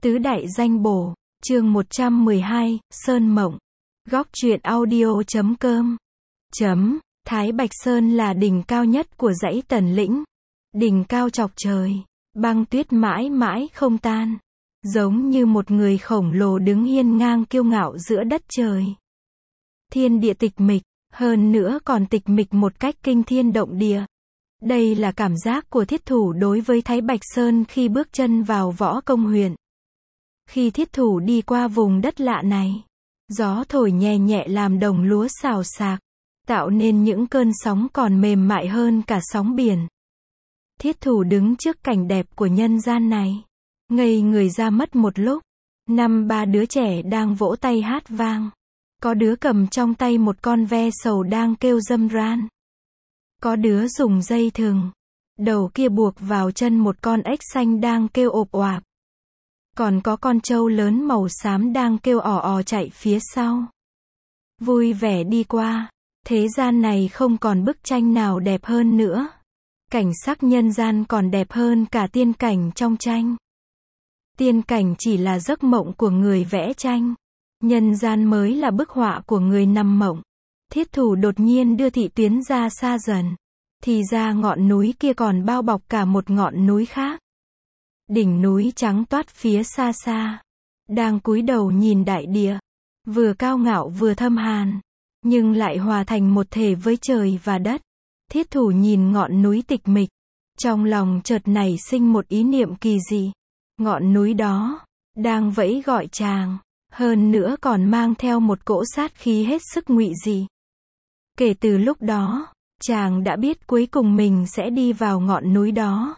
Tứ đại danh bổ, chương 112, Sơn Mộng. Góc truyện audio.com. Thái Bạch Sơn là đỉnh cao nhất của dãy Tần Lĩnh. Đỉnh cao chọc trời, băng tuyết mãi mãi không tan. Giống như một người khổng lồ đứng hiên ngang kiêu ngạo giữa đất trời. Thiên địa tịch mịch, hơn nữa còn tịch mịch một cách kinh thiên động địa. Đây là cảm giác của thiết thủ đối với Thái Bạch Sơn khi bước chân vào Võ Công huyện. Khi thiết thủ đi qua vùng đất lạ này, gió thổi nhẹ nhẹ làm đồng lúa xào xạc, tạo nên những cơn sóng còn mềm mại hơn cả sóng biển. Thiết thủ đứng trước cảnh đẹp của nhân gian này, ngây người ra mất một lúc. Ba đứa trẻ đang vỗ tay hát vang. Có đứa cầm trong tay một con ve sầu đang kêu râm ran. Có đứa dùng dây thừng, đầu kia buộc vào chân một con ếch xanh đang kêu ộp oạp. Còn có con trâu lớn màu xám đang kêu ò ò chạy phía sau. Vui vẻ đi qua, thế gian này không còn bức tranh nào đẹp hơn nữa. Cảnh sắc nhân gian còn đẹp hơn cả tiên cảnh trong tranh. Tiên cảnh chỉ là giấc mộng của người vẽ tranh. Nhân gian mới là bức họa của người nằm mộng. Thiết thủ đột nhiên đưa thị tuyến ra xa dần. Thì ra ngọn núi kia còn bao bọc cả một ngọn núi khác. Đỉnh núi trắng toát phía xa xa, đang cúi đầu nhìn đại địa, vừa cao ngạo vừa thâm hàn, nhưng lại hòa thành một thể với trời và đất. Thiết thủ nhìn ngọn núi tịch mịch, trong lòng chợt nảy sinh một ý niệm kỳ dị. Ngọn núi đó đang vẫy gọi chàng, hơn nữa còn mang theo một cỗ sát khí hết sức ngụy dị. Kể từ lúc đó, chàng đã biết cuối cùng mình sẽ đi vào ngọn núi đó.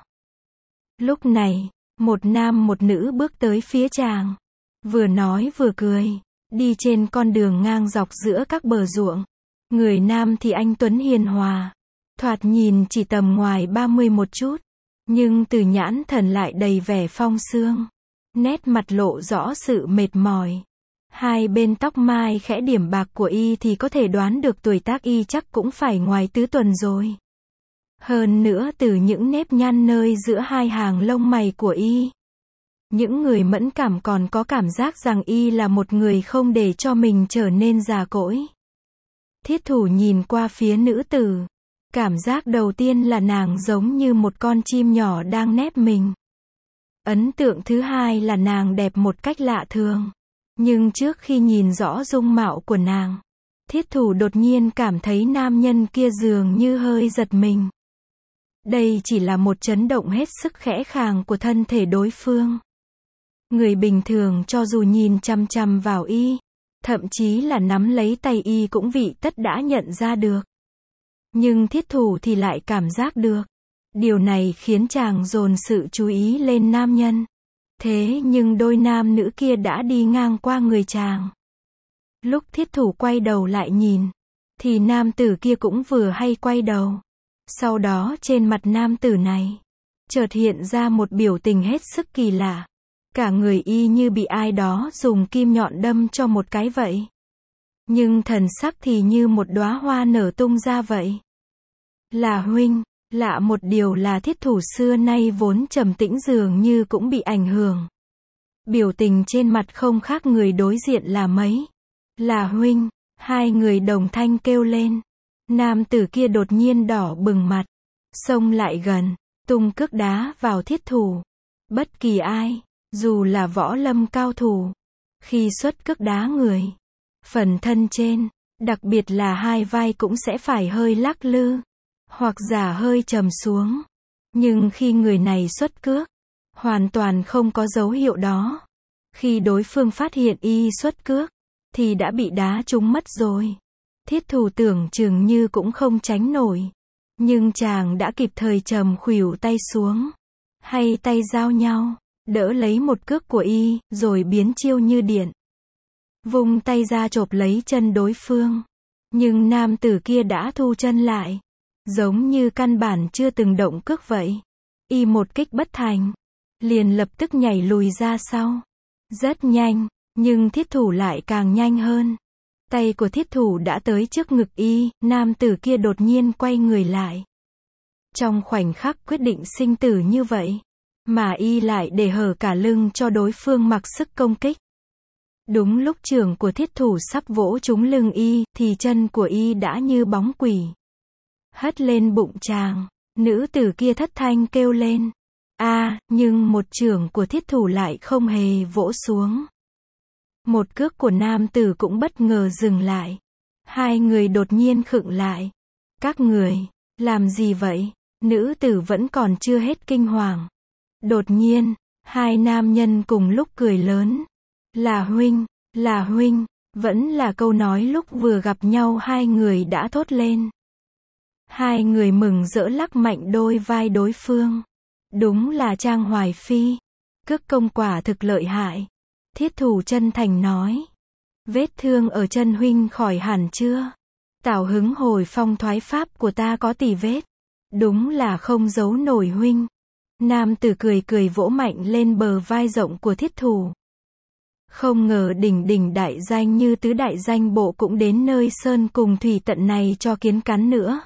Lúc này, một nam một nữ bước tới phía chàng, vừa nói vừa cười, đi trên con đường ngang dọc giữa các bờ ruộng. Người nam thì anh tuấn hiền hòa, thoạt nhìn chỉ tầm ngoài 30 một chút, nhưng từ nhãn thần lại đầy vẻ phong sương, nét mặt lộ rõ sự mệt mỏi. Hai bên tóc mai khẽ điểm bạc của y thì có thể đoán được tuổi tác y chắc cũng phải ngoài tứ tuần rồi. Hơn nữa từ những nếp nhăn nơi giữa hai hàng lông mày của y, những người mẫn cảm còn có cảm giác rằng y là một người không để cho mình trở nên già cỗi. Thiết thủ nhìn qua phía nữ tử, cảm giác đầu tiên là nàng giống như một con chim nhỏ đang nép mình. Ấn tượng thứ hai là nàng đẹp một cách lạ thường. Nhưng trước khi nhìn rõ dung mạo của nàng, thiết thủ đột nhiên cảm thấy nam nhân kia dường như hơi giật mình. Đây chỉ là một chấn động hết sức khẽ khàng của thân thể đối phương. Người bình thường cho dù nhìn chằm chằm vào y, thậm chí là nắm lấy tay y cũng vị tất đã nhận ra được. Nhưng thiết thủ thì lại cảm giác được. Điều này khiến chàng dồn sự chú ý lên nam nhân. Thế nhưng đôi nam nữ kia đã đi ngang qua người chàng. Lúc thiết thủ quay đầu lại nhìn, thì nam tử kia cũng vừa hay quay đầu. Sau đó trên mặt nam tử này, chợt hiện ra một biểu tình hết sức kỳ lạ. Cả người y như bị ai đó dùng kim nhọn đâm cho một cái vậy. Nhưng thần sắc thì như một đóa hoa nở tung ra vậy. Là huynh. Lạ một điều là thiết thủ xưa nay vốn trầm tĩnh dường như cũng bị ảnh hưởng. Biểu tình trên mặt không khác người đối diện là mấy. Là huynh. Hai người đồng thanh kêu lên. Nam tử kia đột nhiên đỏ bừng mặt, xông lại gần, tung cước đá vào thiết thủ. Bất kỳ ai, dù là võ lâm cao thủ, khi xuất cước đá người, phần thân trên, đặc biệt là hai vai cũng sẽ phải hơi lắc lư, hoặc giả hơi trầm xuống. Nhưng khi người này xuất cước, hoàn toàn không có dấu hiệu đó. Khi đối phương phát hiện y xuất cước, thì đã bị đá trúng mất rồi. Thiết thủ tưởng chừng như cũng không tránh nổi. Nhưng chàng đã kịp thời trầm khuỷu tay xuống. Hay tay giao nhau, đỡ lấy một cước của y, rồi biến chiêu như điện. Vung tay ra chộp lấy chân đối phương. Nhưng nam tử kia đã thu chân lại. Giống như căn bản chưa từng động cước vậy. Y một kích bất thành, liền lập tức nhảy lùi ra sau. Rất nhanh, nhưng thiết thủ lại càng nhanh hơn. Tay của thiết thủ đã tới trước ngực y, nam tử kia đột nhiên quay người lại. Trong khoảnh khắc quyết định sinh tử như vậy, mà y lại để hở cả lưng cho đối phương mặc sức công kích. Đúng lúc chưởng của thiết thủ sắp vỗ trúng lưng y, thì chân của y đã như bóng quỷ hất lên bụng chàng. Nữ tử kia thất thanh kêu lên. Nhưng một chưởng của thiết thủ lại không hề vỗ xuống. Một cước của nam tử cũng bất ngờ dừng lại. Hai người đột nhiên khựng lại. Các người, làm gì vậy? Nữ tử vẫn còn chưa hết kinh hoàng. Đột nhiên, hai nam nhân cùng lúc cười lớn. Là huynh, vẫn là câu nói lúc vừa gặp nhau hai người đã thốt lên. Hai người mừng rỡ lắc mạnh đôi vai đối phương. Đúng là Trang Hoài Phi. Cước công quả thực lợi hại. Thiết thủ chân thành nói. Vết thương ở chân huynh khỏi hẳn chưa? Tào hứng hồi phong thoái pháp của ta có tỉ vết. Đúng là không giấu nổi huynh. Nam tử cười cười vỗ mạnh lên bờ vai rộng của thiết thủ. Không ngờ đỉnh đại danh như tứ đại danh bộ cũng đến nơi sơn cùng thủy tận này cho kiến cắn nữa.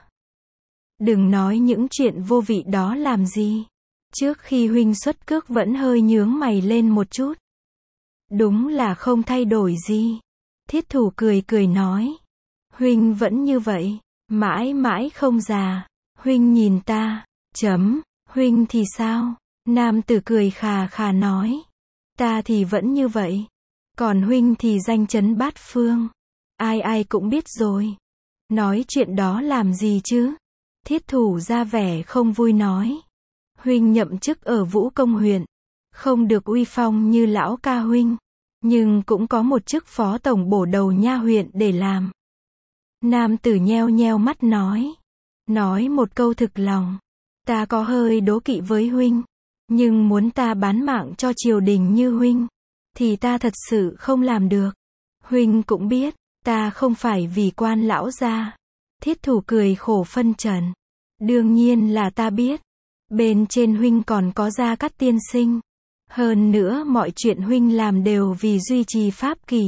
Đừng nói những chuyện vô vị đó làm gì. Trước khi huynh xuất cước vẫn hơi nhướng mày lên một chút. Đúng là không thay đổi gì. Thiết thủ cười cười nói. Huynh vẫn như vậy, mãi mãi không già. Huynh nhìn ta, huynh thì sao? Nam tử cười khà khà nói. Ta thì vẫn như vậy. Còn huynh thì danh chấn bát phương. Ai ai cũng biết rồi. Nói chuyện đó làm gì chứ? Thiết thủ ra vẻ không vui nói. Huynh nhậm chức ở Vũ Công huyện. Không được uy phong như lão ca huynh. Nhưng cũng có một chức phó tổng bổ đầu nha huyện để làm. Nam tử nheo nheo mắt nói. Nói một câu thực lòng. Ta có hơi đố kỵ với huynh. Nhưng muốn ta bán mạng cho triều đình như huynh. Thì ta thật sự không làm được. Huynh cũng biết. Ta không phải vì quan lão gia. Thiết thủ cười khổ phân trần. Đương nhiên là ta biết. Bên trên huynh còn có Gia Cát tiên sinh. Hơn nữa mọi chuyện huynh làm đều vì duy trì pháp kỷ.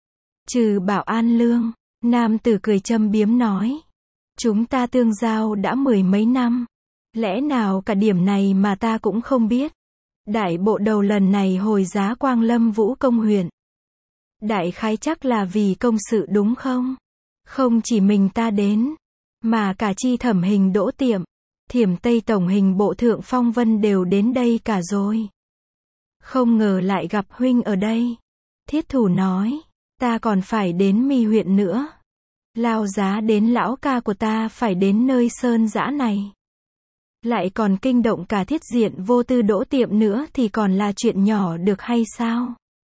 Trừ Bảo An Lương. Nam tử cười châm biếm nói. Chúng ta tương giao đã 10 mấy năm. Lẽ nào cả điểm này mà ta cũng không biết. Đại bộ đầu lần này hồi giá Quang Lâm Vũ Công huyện. Đại khái chắc là vì công sự đúng không? Không chỉ mình ta đến. Mà cả Chi Thẩm Hình Đỗ Tiệm. Thiểm Tây Tổng Hình Bộ Thượng Phong Vân đều đến đây cả rồi. Không ngờ lại gặp huynh ở đây. Thiết thủ nói. Ta còn phải đến Mi huyện nữa. Lao giá đến lão ca của ta phải đến nơi sơn dã này. Lại còn kinh động cả Thiết Diện Vô Tư Đỗ Tiệm nữa thì còn là chuyện nhỏ được hay sao?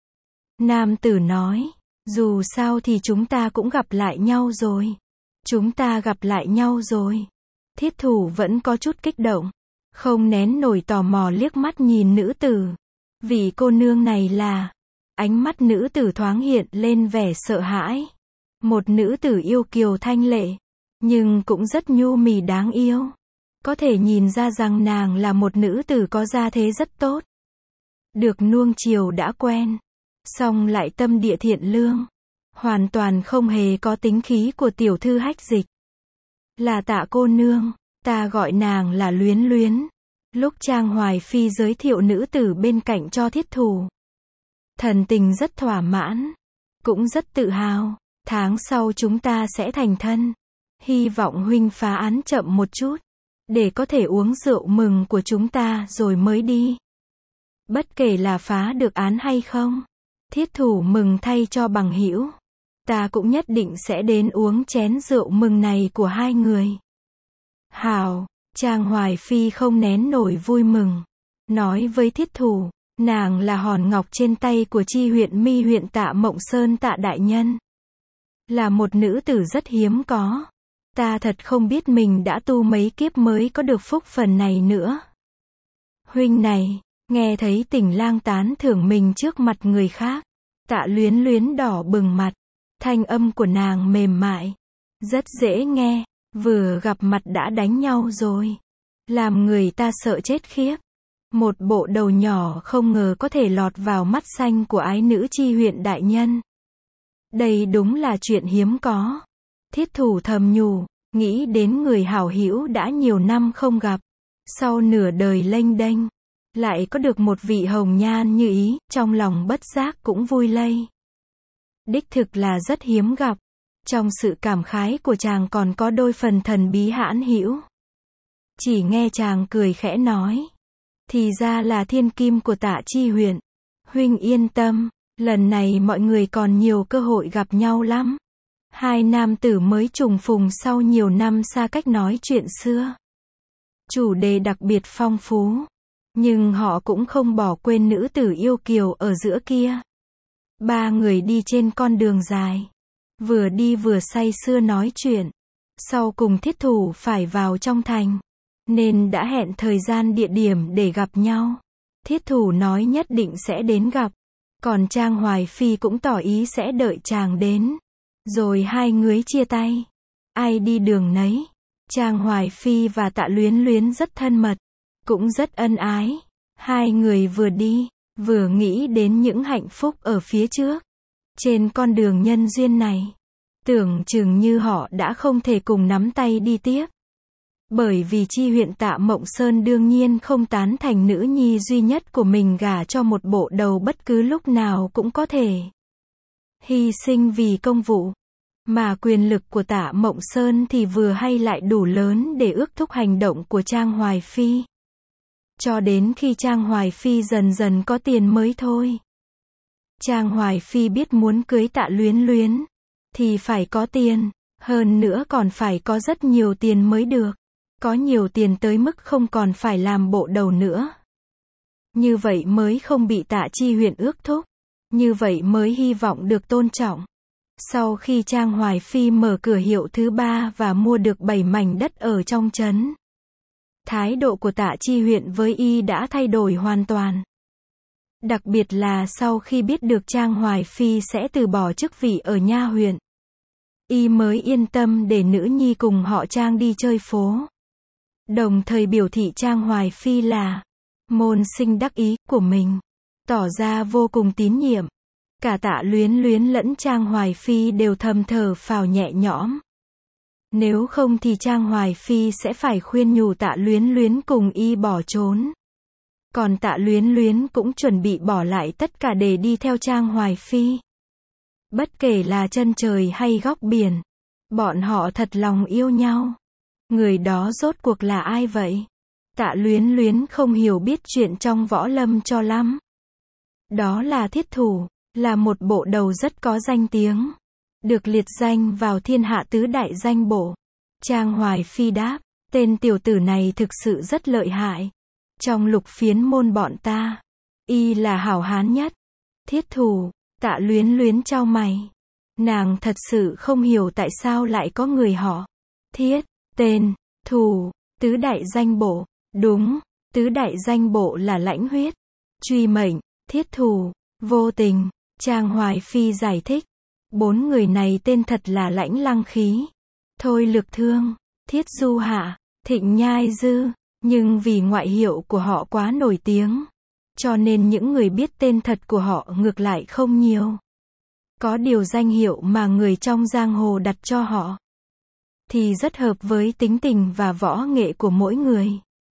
Nam tử nói. Dù sao thì chúng ta cũng gặp lại nhau rồi. Chúng ta gặp lại nhau rồi. Thiết thủ vẫn có chút kích động. Không nén nổi tò mò liếc mắt nhìn nữ tử. Vị cô nương này là. Ánh mắt nữ tử thoáng hiện lên vẻ sợ hãi. Một nữ tử yêu kiều thanh lệ. Nhưng cũng rất nhu mì đáng yêu. Có thể nhìn ra rằng nàng là một nữ tử có gia thế rất tốt. Được nuông chiều đã quen. Song lại tâm địa thiện lương. Hoàn toàn không hề có tính khí của tiểu thư Hách Dịch. Là Tạ cô nương. Ta gọi nàng là Luyến Luyến. Lúc Trang Hoài Phi giới thiệu nữ tử bên cạnh cho thiết thủ. Thần tình rất thỏa mãn. Cũng rất tự hào. Tháng sau chúng ta sẽ thành thân. Hy vọng huynh phá án chậm một chút. Để có thể uống rượu mừng của chúng ta rồi mới đi. Bất kể là phá được án hay không. Thiết thủ mừng thay cho bằng hữu. Ta cũng nhất định sẽ đến uống chén rượu mừng này của hai người. Hào, Trang Hoài Phi không nén nổi vui mừng. Nói với thiết thủ, nàng là hòn ngọc trên tay của Chi huyện Mi huyện Tạ Mộng Sơn Tạ đại nhân. Là một nữ tử rất hiếm có. Ta thật không biết mình đã tu mấy kiếp mới có được phúc phần này nữa. Huynh này, nghe thấy Tình lang tán thưởng mình trước mặt người khác. Tạ Luyến Luyến đỏ bừng mặt. Thanh âm của nàng mềm mại. Rất dễ nghe. Vừa gặp mặt đã đánh nhau rồi. Làm người ta sợ chết khiếp. Một bộ đầu nhỏ không ngờ có thể lọt vào mắt xanh của ái nữ Chi huyện đại nhân. Đây đúng là chuyện hiếm có. Thiết thủ thầm nhủ. Nghĩ đến người hảo hữu đã nhiều năm không gặp. Sau nửa đời lênh đênh. lại có được một vị hồng nhan như ý, trong lòng bất giác cũng vui lây. Đích thực là rất hiếm gặp. Trong sự cảm khái của chàng còn có đôi phần thần bí hãn hữu. Chỉ nghe chàng cười khẽ nói. Thì ra là thiên kim của Tạ Chi huyện. Huynh yên tâm, lần này mọi người còn nhiều cơ hội gặp nhau lắm. Hai nam tử mới trùng phùng sau nhiều năm xa cách nói chuyện xưa. Chủ đề đặc biệt phong phú. Nhưng họ cũng không bỏ quên nữ tử yêu kiều ở giữa kia. Ba người đi trên con đường dài. Vừa đi vừa say sưa nói chuyện. Sau cùng Thiết Thủ phải vào trong thành. Nên đã hẹn thời gian địa điểm để gặp nhau. Thiết Thủ nói nhất định sẽ đến gặp. Còn Trang Hoài Phi cũng tỏ ý sẽ đợi chàng đến. Rồi hai người chia tay. Ai đi đường nấy. Trang Hoài Phi và Tạ Luyến Luyến rất thân mật. Cũng rất ân ái. Hai người vừa đi, vừa nghĩ đến những hạnh phúc ở phía trước. Trên con đường nhân duyên này. Tưởng chừng như họ đã không thể cùng nắm tay đi tiếp. Bởi vì Chi huyện Tạ Mộng Sơn đương nhiên không tán thành nữ nhi duy nhất của mình gả cho một bộ đầu bất cứ lúc nào cũng có thể hy sinh vì công vụ. Mà quyền lực của Tạ Mộng Sơn thì vừa hay lại đủ lớn để ước thúc hành động của Trang Hoài Phi. Cho đến khi Trang Hoài Phi dần dần có tiền mới thôi. Trang Hoài Phi biết muốn cưới Tạ Luyến Luyến thì phải có tiền, hơn nữa còn phải có rất nhiều tiền mới được. Có nhiều tiền tới mức không còn phải làm bộ đầu nữa. Như vậy mới không bị Tạ Chi huyện ước thúc. Như vậy mới hy vọng được tôn trọng. Sau khi Trang Hoài Phi mở cửa hiệu thứ 3 và mua được 7 mảnh đất ở trong trấn, thái độ của Tạ Chi huyện với y đã thay đổi hoàn toàn. Đặc biệt là sau khi biết được Trang Hoài Phi sẽ từ bỏ chức vị ở nha huyện, y mới yên tâm để nữ nhi cùng họ Trang đi chơi phố. Đồng thời biểu thị Trang Hoài Phi là môn sinh đắc ý của mình, tỏ ra vô cùng tín nhiệm. Cả Tạ Luyến Luyến lẫn Trang Hoài Phi đều thầm thở phào nhẹ nhõm. Nếu không thì Trang Hoài Phi sẽ phải khuyên nhủ Tạ Luyến Luyến cùng y bỏ trốn. Còn Tạ Luyến Luyến cũng chuẩn bị bỏ lại tất cả để đi theo Trang Hoài Phi. Bất kể là chân trời hay góc biển, bọn họ thật lòng yêu nhau. Người đó rốt cuộc là ai vậy? Tạ Luyến Luyến không hiểu biết chuyện trong võ lâm cho lắm. Đó là Thiết Thủ, là một bộ đầu rất có danh tiếng, được liệt danh vào thiên hạ tứ đại danh bộ. Trang Hoài Phi đáp, tên tiểu tử này thực sự rất lợi hại. Trong lục phiến môn bọn ta, y là hảo hán nhất. Thiết Thủ, Tạ Luyến Luyến chau mày. Nàng thật sự không hiểu tại sao lại có người họ Thiết, tên, Thủ, tứ đại danh bộ. Đúng, tứ đại danh bộ là Lãnh Huyết, Truy Mệnh, Thiết Thủ, Vô Tình. Trang Hoài Phi giải thích, 4 người này tên thật là Lãnh Lăng Khí, Thôi Lực Thương, Thiết Du Hạ, Thịnh Nhai Dư, nhưng vì ngoại hiệu của họ quá nổi tiếng, cho nên những người biết tên thật của họ ngược lại không nhiều. Có điều danh hiệu mà người trong giang hồ đặt cho họ thì rất hợp với tính tình và võ nghệ của mỗi người.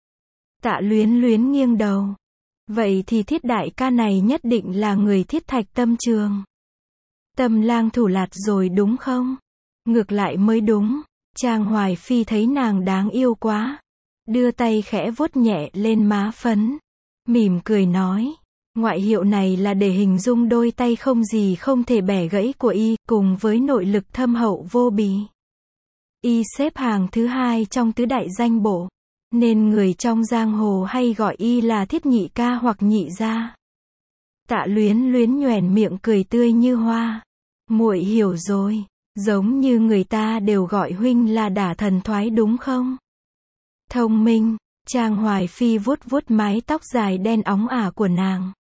Tạ Luyến Luyến nghiêng đầu. Vậy thì Thiết đại ca này nhất định là người Thiết Thạch Tâm Trường, Tâm Lang Thủ Lạt rồi đúng không? Ngược lại mới đúng. Trang Hoài Phi thấy nàng đáng yêu quá, đưa tay khẽ vuốt nhẹ lên má phấn, mỉm cười nói, ngoại hiệu này là để hình dung đôi tay không gì không thể bẻ gãy của y, cùng với nội lực thâm hậu vô bì. Y xếp hàng thứ 2 trong tứ đại danh bộ, nên người trong giang hồ hay gọi y là Thiết nhị ca hoặc nhị gia. Tạ Luyến Luyến nhoẻn miệng cười tươi như hoa. Muội hiểu rồi, giống như người ta đều gọi huynh là Đả Thần Thoái đúng không? Thông minh. Trang Hoài Phi vuốt vuốt mái tóc dài đen óng ả của nàng.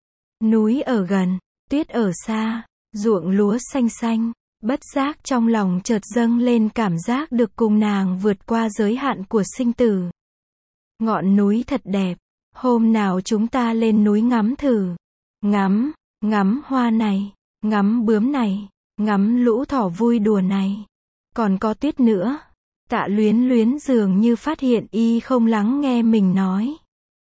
Núi ở gần, tuyết ở xa, ruộng lúa xanh xanh, bất giác trong lòng chợt dâng lên cảm giác được cùng nàng vượt qua giới hạn của sinh tử. Ngọn núi thật đẹp, hôm nào chúng ta lên núi ngắm thử. Ngắm hoa này, ngắm bướm này, ngắm lũ thỏ vui đùa này. Còn có tuyết nữa. Tạ Luyến Luyến dường như phát hiện y không lắng nghe mình nói.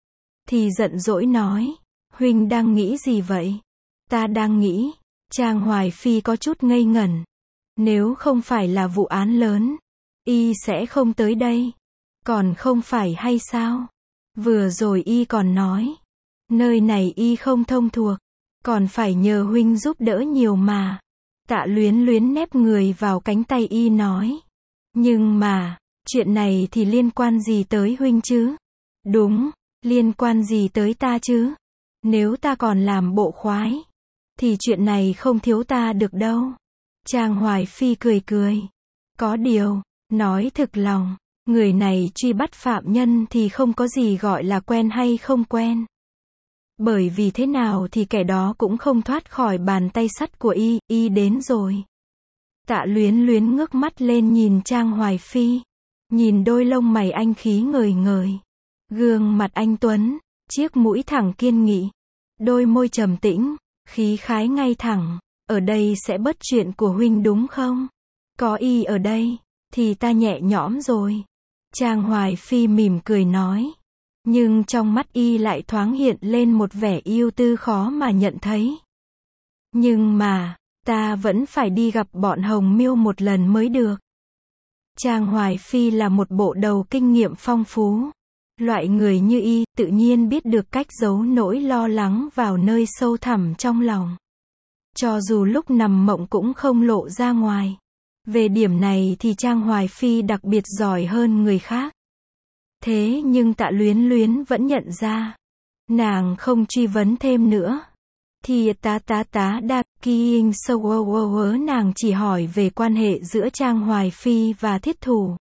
thì giận dỗi nói, huynh đang nghĩ gì vậy? Ta đang nghĩ, Trang Hoài Phi có chút ngây ngẩn. Nếu không phải là vụ án lớn, y sẽ không tới đây. Còn không phải hay sao? Vừa rồi y còn nói, nơi này y không thông thuộc, còn phải nhờ huynh giúp đỡ nhiều mà. Tạ Luyến Luyến nép người vào cánh tay y nói. Nhưng mà, chuyện này thì liên quan gì tới huynh chứ? Đúng, liên quan gì tới ta chứ? Nếu ta còn làm bộ khoái, thì chuyện này không thiếu ta được đâu. Trang Hoài Phi cười cười. Có điều, nói thực lòng, người này truy bắt phạm nhân thì không có gì gọi là quen hay không quen. Bởi vì thế nào thì kẻ đó cũng không thoát khỏi bàn tay sắt của y đến rồi. Tạ Luyến Luyến ngước mắt lên nhìn Trang Hoài Phi. Nhìn đôi lông mày anh khí ngời ngời. Gương mặt anh tuấn, chiếc mũi thẳng kiên nghị. Đôi môi trầm tĩnh, khí khái ngay thẳng. Ở đây sẽ bớt chuyện của huynh đúng không? Có y ở đây, thì ta nhẹ nhõm rồi. Trang Hoài Phi mỉm cười nói. Nhưng trong mắt y lại thoáng hiện lên một vẻ ưu tư khó mà nhận thấy. Nhưng mà, ta vẫn phải đi gặp bọn Hồng Miêu một lần mới được. Trang Hoài Phi là một bộ đầu kinh nghiệm phong phú. Loại người như y, tự nhiên biết được cách giấu nỗi lo lắng vào nơi sâu thẳm trong lòng. Cho dù lúc nằm mộng cũng không lộ ra ngoài. Về điểm này thì Trang Hoài Phi đặc biệt giỏi hơn người khác. Thế nhưng Tạ Luyến Luyến vẫn nhận ra. Nàng không truy vấn thêm nữa. Thì tá đạp kiêng sâu nàng chỉ hỏi về quan hệ giữa Trang Hoài Phi và Thiết Thủ.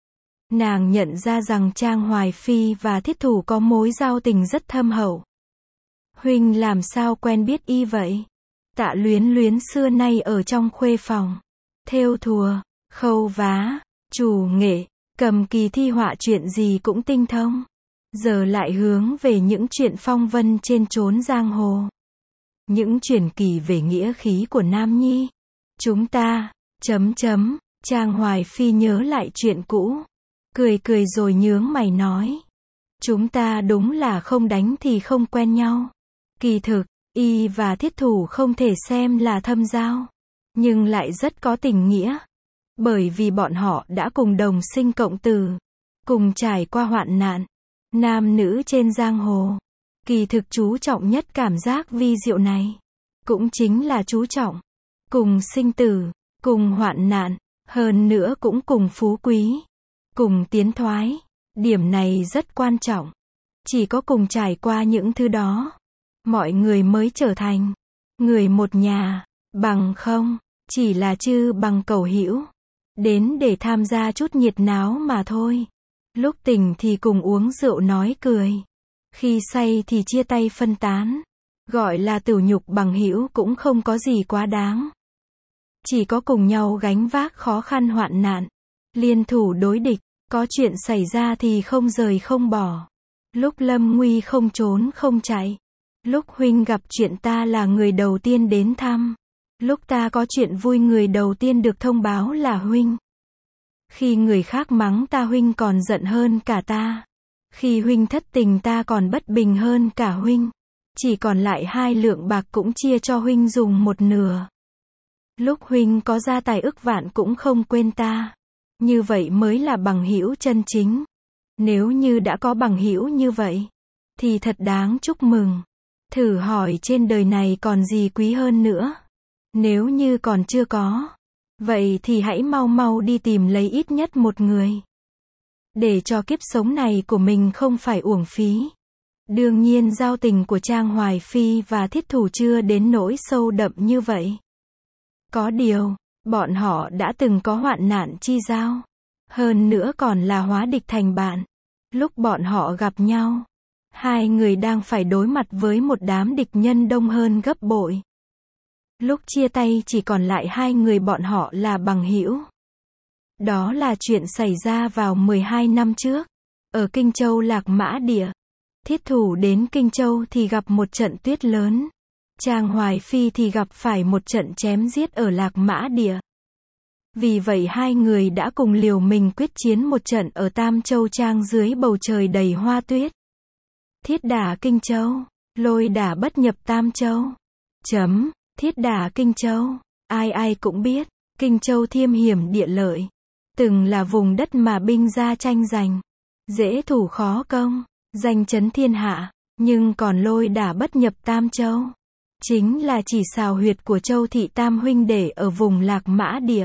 Nàng nhận ra rằng Trang Hoài Phi và Thiết Thủ có mối giao tình rất thâm hậu. Huynh làm sao quen biết y vậy? Tạ Luyến Luyến xưa nay ở trong khuê phòng, thêu thùa, khâu vá, chủ nghệ, cầm kỳ thi họa chuyện gì cũng tinh thông. Giờ lại hướng về những chuyện phong vân trên chốn giang hồ. Những truyền kỳ về nghĩa khí của Nam Nhi. Chúng ta, Trang Hoài Phi nhớ lại chuyện cũ. Cười rồi nhướng mày nói. Chúng ta đúng là không đánh thì không quen nhau. Kỳ thực, y và Thiết Thủ không thể xem là thâm giao. Nhưng lại rất có tình nghĩa. Bởi vì bọn họ đã cùng đồng sinh cộng tử. Cùng trải qua hoạn nạn. Nam nữ trên giang hồ. Kỳ thực chú trọng nhất cảm giác vi diệu này. Cũng chính là chú trọng. Cùng sinh tử. Cùng hoạn nạn. Hơn nữa cũng cùng phú quý. Cùng tiến thoái. Điểm này rất quan trọng. Chỉ có cùng trải qua những thứ đó, mọi người mới trở thành người một nhà. Bằng không, chỉ là chư bằng cầu hữu. Đến để tham gia chút nhiệt náo mà thôi. Lúc tỉnh thì cùng uống rượu nói cười. Khi say thì chia tay phân tán. Gọi là tửu nhục bằng hữu cũng không có gì quá đáng. Chỉ có cùng nhau gánh vác khó khăn hoạn nạn. Liên thủ đối địch. Có chuyện xảy ra thì không rời không bỏ. Lúc lâm nguy không trốn không chạy. Lúc huynh gặp chuyện ta là người đầu tiên đến thăm. Lúc ta có chuyện vui người đầu tiên được thông báo là huynh. Khi người khác mắng ta huynh còn giận hơn cả ta. Khi huynh thất tình ta còn bất bình hơn cả huynh. Chỉ còn lại 2 lượng bạc cũng chia cho huynh dùng 1/2. Lúc huynh có gia tài ức vạn cũng không quên ta. Như vậy mới là bằng hữu chân chính. Nếu như đã có bằng hữu như vậy, thì thật đáng chúc mừng. Thử hỏi trên đời này còn gì quý hơn nữa. Nếu như còn chưa có, vậy thì hãy mau mau đi tìm lấy ít nhất một người. Để cho kiếp sống này của mình không phải uổng phí. Đương nhiên giao tình của Trang Hoài Phi và Thiết Thủ chưa đến nỗi sâu đậm như vậy. Có điều, bọn họ đã từng có hoạn nạn chi giao. Hơn nữa còn là hóa địch thành bạn. Lúc bọn họ gặp nhau, 2 người đang phải đối mặt với một đám địch nhân đông hơn gấp bội. Lúc chia tay chỉ còn lại 2 người bọn họ là bằng hữu. Đó là chuyện xảy ra vào 12 năm trước. Ở Kinh Châu Lạc Mã Địa. Thiết Thủ đến Kinh Châu thì gặp một trận tuyết lớn. Trang Hoài Phi thì gặp phải một trận chém giết ở Lạc Mã Địa. Vì vậy 2 người đã cùng liều mình quyết chiến một trận ở Tam Châu Trang dưới bầu trời đầy hoa tuyết. Thiết đả Kinh Châu. Lôi đả bất nhập Tam Châu. Thiết đả Kinh Châu. Ai ai cũng biết, Kinh Châu thiêm hiểm địa lợi. Từng là vùng đất mà binh gia tranh giành. Dễ thủ khó công, danh chấn thiên hạ. Nhưng còn lôi đả bất nhập Tam Châu. Chính là chỉ xào huyệt của Châu Thị Tam huynh đệ ở vùng Lạc Mã Địa.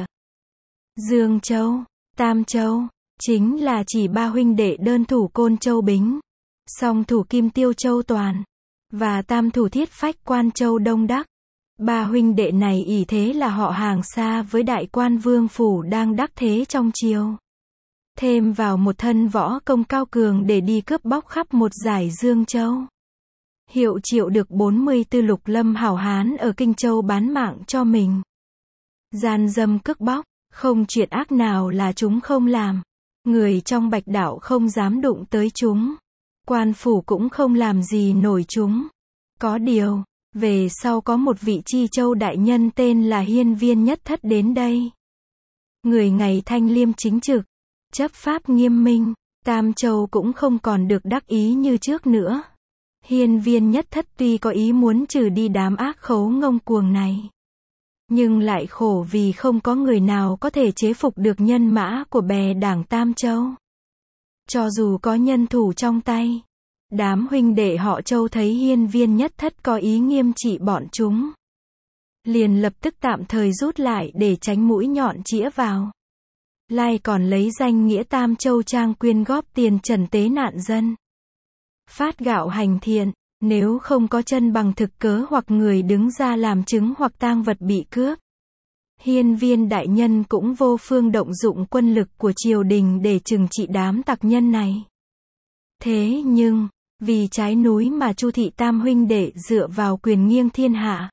Dương Châu, Tam Châu, chính là chỉ ba huynh đệ đơn thủ Côn Châu Bính, song thủ Kim Tiêu Châu Toàn, và tam thủ Thiết Phách Quan Châu Đông Đắc. Ba huynh đệ này ỷ thế là họ hàng xa với đại quan vương phủ đang đắc thế trong triều. Thêm vào một thân võ công cao cường để đi cướp bóc khắp một dải Dương Châu. Hiệu triệu được 44 lục lâm hảo hán ở Kinh Châu bán mạng cho mình. Gian dâm cướp bóc, không chuyện ác nào là chúng không làm. Người trong Bạch Đạo không dám đụng tới chúng. Quan phủ cũng không làm gì nổi chúng. Có điều, về sau có một vị Chi Châu đại nhân tên là Hiên Viên Nhất Thất đến đây. Người ngày thanh liêm chính trực, chấp pháp nghiêm minh, Tam Châu cũng không còn được đắc ý như trước nữa. Hiên Viên Nhất Thất tuy có ý muốn trừ đi đám ác khấu ngông cuồng này, nhưng lại khổ vì không có người nào có thể chế phục được nhân mã của bè đảng Tam Châu. Cho dù có nhân thủ trong tay, đám huynh đệ họ Châu thấy Hiên Viên Nhất Thất có ý nghiêm trị bọn chúng, liền lập tức tạm thời rút lại để tránh mũi nhọn chĩa vào. Lai còn lấy danh nghĩa Tam Châu Trang quyên góp tiền trần tế nạn dân, phát gạo hành thiện. Nếu không có chân bằng thực cớ hoặc người đứng ra làm chứng hoặc tang vật bị cướp, Hiên Viên đại nhân cũng vô phương động dụng quân lực của triều đình để trừng trị đám tặc nhân này. Thế nhưng, vì trái núi mà Chu Thị Tam huynh đệ dựa vào quyền nghiêng thiên hạ,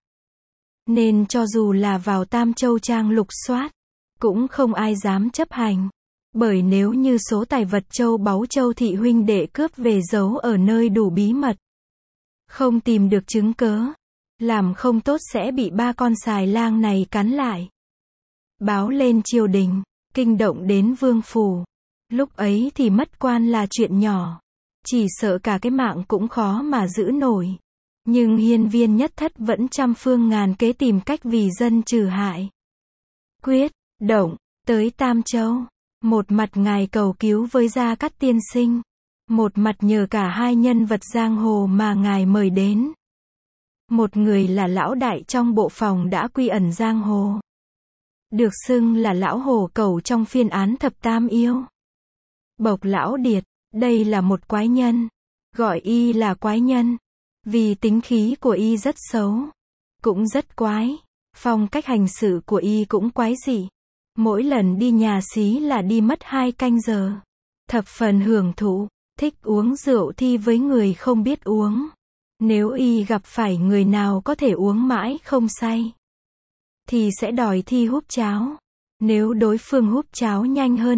nên cho dù là vào Tam Châu Trang lục soát, cũng không ai dám chấp hành. Bởi nếu như số tài vật châu báu Châu Thị huynh đệ cướp về giấu ở nơi đủ bí mật, không tìm được chứng cớ, làm không tốt sẽ bị ba con xài lang này cắn lại. Báo lên triều đình, kinh động đến vương phủ. Lúc ấy thì mất quan là chuyện nhỏ. Chỉ sợ cả cái mạng cũng khó mà giữ nổi. Nhưng Hiên Viên Nhất Thất vẫn trăm phương ngàn kế tìm cách vì dân trừ hại. Quyết động tới Tam Châu. Một mặt ngài cầu cứu với Gia Cát tiên sinh. Một mặt nhờ cả hai nhân vật giang hồ mà ngài mời đến. Một người là lão đại trong bộ phòng đã quy ẩn giang hồ, được xưng là lão hồ cầu trong phiên án thập tam yêu. Bộc Lão Điệt, đây là một quái nhân. Gọi y là quái nhân, vì tính khí của y rất xấu, cũng rất quái. Phong cách hành sự của y cũng quái dị. Mỗi lần đi nhà xí là đi mất 2 canh giờ. Thập phần hưởng thụ, thích uống rượu thi với người không biết uống. Nếu y gặp phải người nào có thể uống mãi không say, thì sẽ đòi thi húp cháo. Nếu đối phương húp cháo nhanh hơn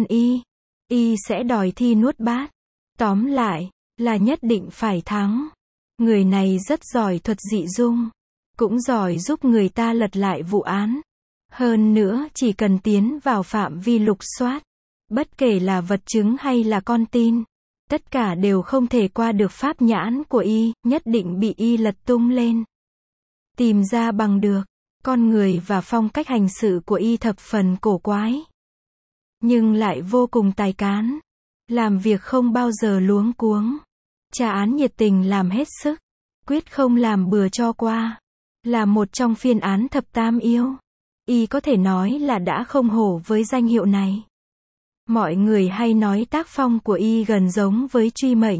y sẽ đòi thi nuốt bát. Tóm lại, là nhất định phải thắng. Người này rất giỏi thuật dị dung, cũng giỏi giúp người ta lật lại vụ án. Hơn nữa chỉ cần tiến vào phạm vi lục soát, bất kể là vật chứng hay là con tin, tất cả đều không thể qua được pháp nhãn của y, nhất định bị y lật tung lên. Tìm ra bằng được. Con người và phong cách hành sự của y thập phần cổ quái, nhưng lại vô cùng tài cán. Làm việc không bao giờ luống cuống. Tra án nhiệt tình làm hết sức, quyết không làm bừa cho qua. Là một trong phiên án thập tam yêu, y có thể nói là đã không hổ với danh hiệu này. Mọi người hay nói tác phong của y gần giống với Truy Mệnh.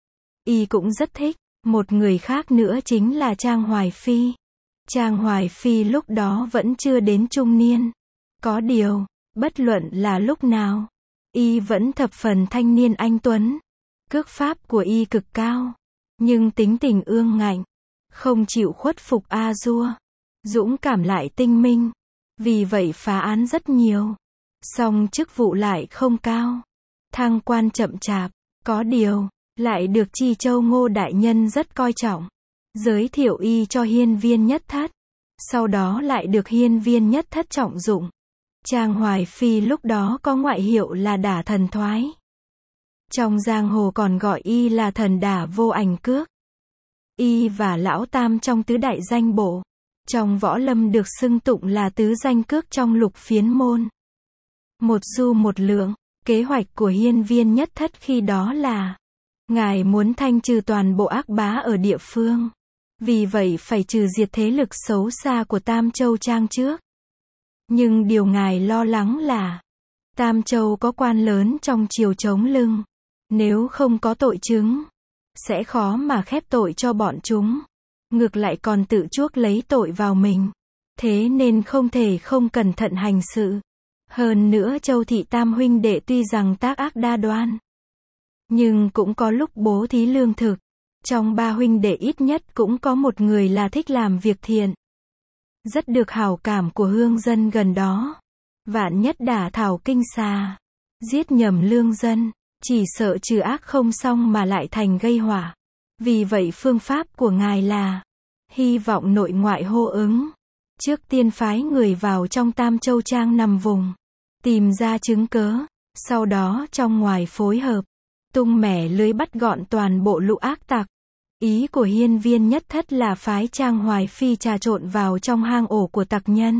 Y cũng rất thích. Một người khác nữa chính là Trang Hoài Phi. Trang Hoài Phi lúc đó vẫn chưa đến trung niên. Có điều, bất luận là lúc nào, y vẫn thập phần thanh niên anh tuấn. Cước pháp của y cực cao, nhưng tính tình ương ngạnh, không chịu khuất phục a dua. Dũng cảm lại tinh minh, vì vậy phá án rất nhiều. Song chức vụ lại không cao, thăng quan chậm chạp. Có điều, lại được Chi Châu Ngô đại nhân rất coi trọng, giới thiệu y cho Hiên Viên Nhất Thất. Sau đó lại được Hiên Viên Nhất Thất trọng dụng. Trang Hoài Phi lúc đó có ngoại hiệu là Đả Thần Thoái. Trong giang hồ còn gọi y là thần đả vô ảnh cước. Y và Lão Tam trong tứ đại danh bộ. Trong võ lâm được xưng tụng là tứ danh cước trong lục phiến môn. Một xu một lượng, kế hoạch của Hiên Viên Nhất Thất khi đó là ngài muốn thanh trừ toàn bộ ác bá ở địa phương. Vì vậy phải trừ diệt thế lực xấu xa của Tam Châu Trang trước. Nhưng điều ngài lo lắng là Tam Châu có quan lớn trong triều chống lưng. Nếu không có tội chứng, sẽ khó mà khép tội cho bọn chúng. Ngược lại còn tự chuốc lấy tội vào mình. Thế nên không thể không cẩn thận hành sự. Hơn nữa Châu Thị Tam huynh đệ tuy rằng tác ác đa đoan, nhưng cũng có lúc bố thí lương thực. Trong ba huynh đệ ít nhất cũng có một người là thích làm việc thiện. Rất được hảo cảm của hương dân gần đó. Vạn nhất đả thảo kinh xà, giết nhầm lương dân, chỉ sợ trừ ác không xong mà lại thành gây họa. Vì vậy phương pháp của ngài là hy vọng nội ngoại hô ứng. Trước tiên phái người vào trong Tam Châu Trang nằm vùng, tìm ra chứng cớ, sau đó trong ngoài phối hợp, tung mẻ lưới bắt gọn toàn bộ lũ ác tặc. Ý của Hiên Viên Nhất Thất là phái Trang Hoài Phi trà trộn vào trong hang ổ của tặc nhân.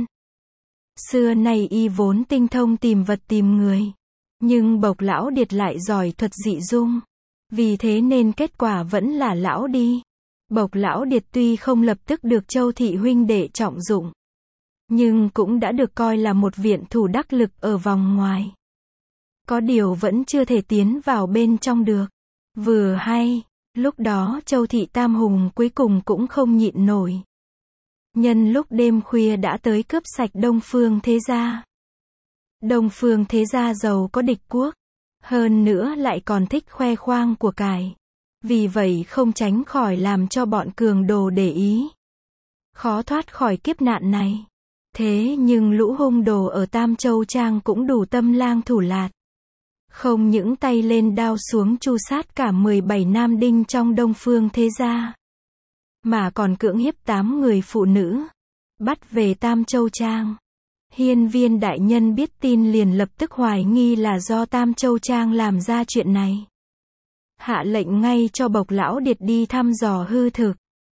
Xưa nay y vốn tinh thông tìm vật tìm người, nhưng Bộc Lão Điệt lại giỏi thuật dị dung. Vì thế nên kết quả vẫn là lão đi. Bộc Lão Điệt tuy không lập tức được Châu Thị huynh đệ trọng dụng, nhưng cũng đã được coi là một viện thủ đắc lực ở vòng ngoài. Có điều vẫn chưa thể tiến vào bên trong được. Vừa hay, lúc đó Châu Thị Tam hùng cuối cùng cũng không nhịn nổi. Nhân lúc đêm khuya đã tới cướp sạch Đông Phương Thế Gia. Đông Phương Thế Gia giàu có địch quốc, hơn nữa lại còn thích khoe khoang của cải. Vì vậy không tránh khỏi làm cho bọn cường đồ để ý. Khó thoát khỏi kiếp nạn này. Thế nhưng lũ hung đồ ở Tam Châu Trang cũng đủ tâm lang thủ lạt. Không những tay lên đao xuống tru sát cả 17 nam đinh trong Đông Phương Thế Gia, mà còn cưỡng hiếp 8 người phụ nữ, bắt về Tam Châu Trang. Hiên Viên đại nhân biết tin liền lập tức hoài nghi là do Tam Châu Trang làm ra chuyện này. Hạ lệnh ngay cho Bộc Lão Điệt đi thăm dò hư thực.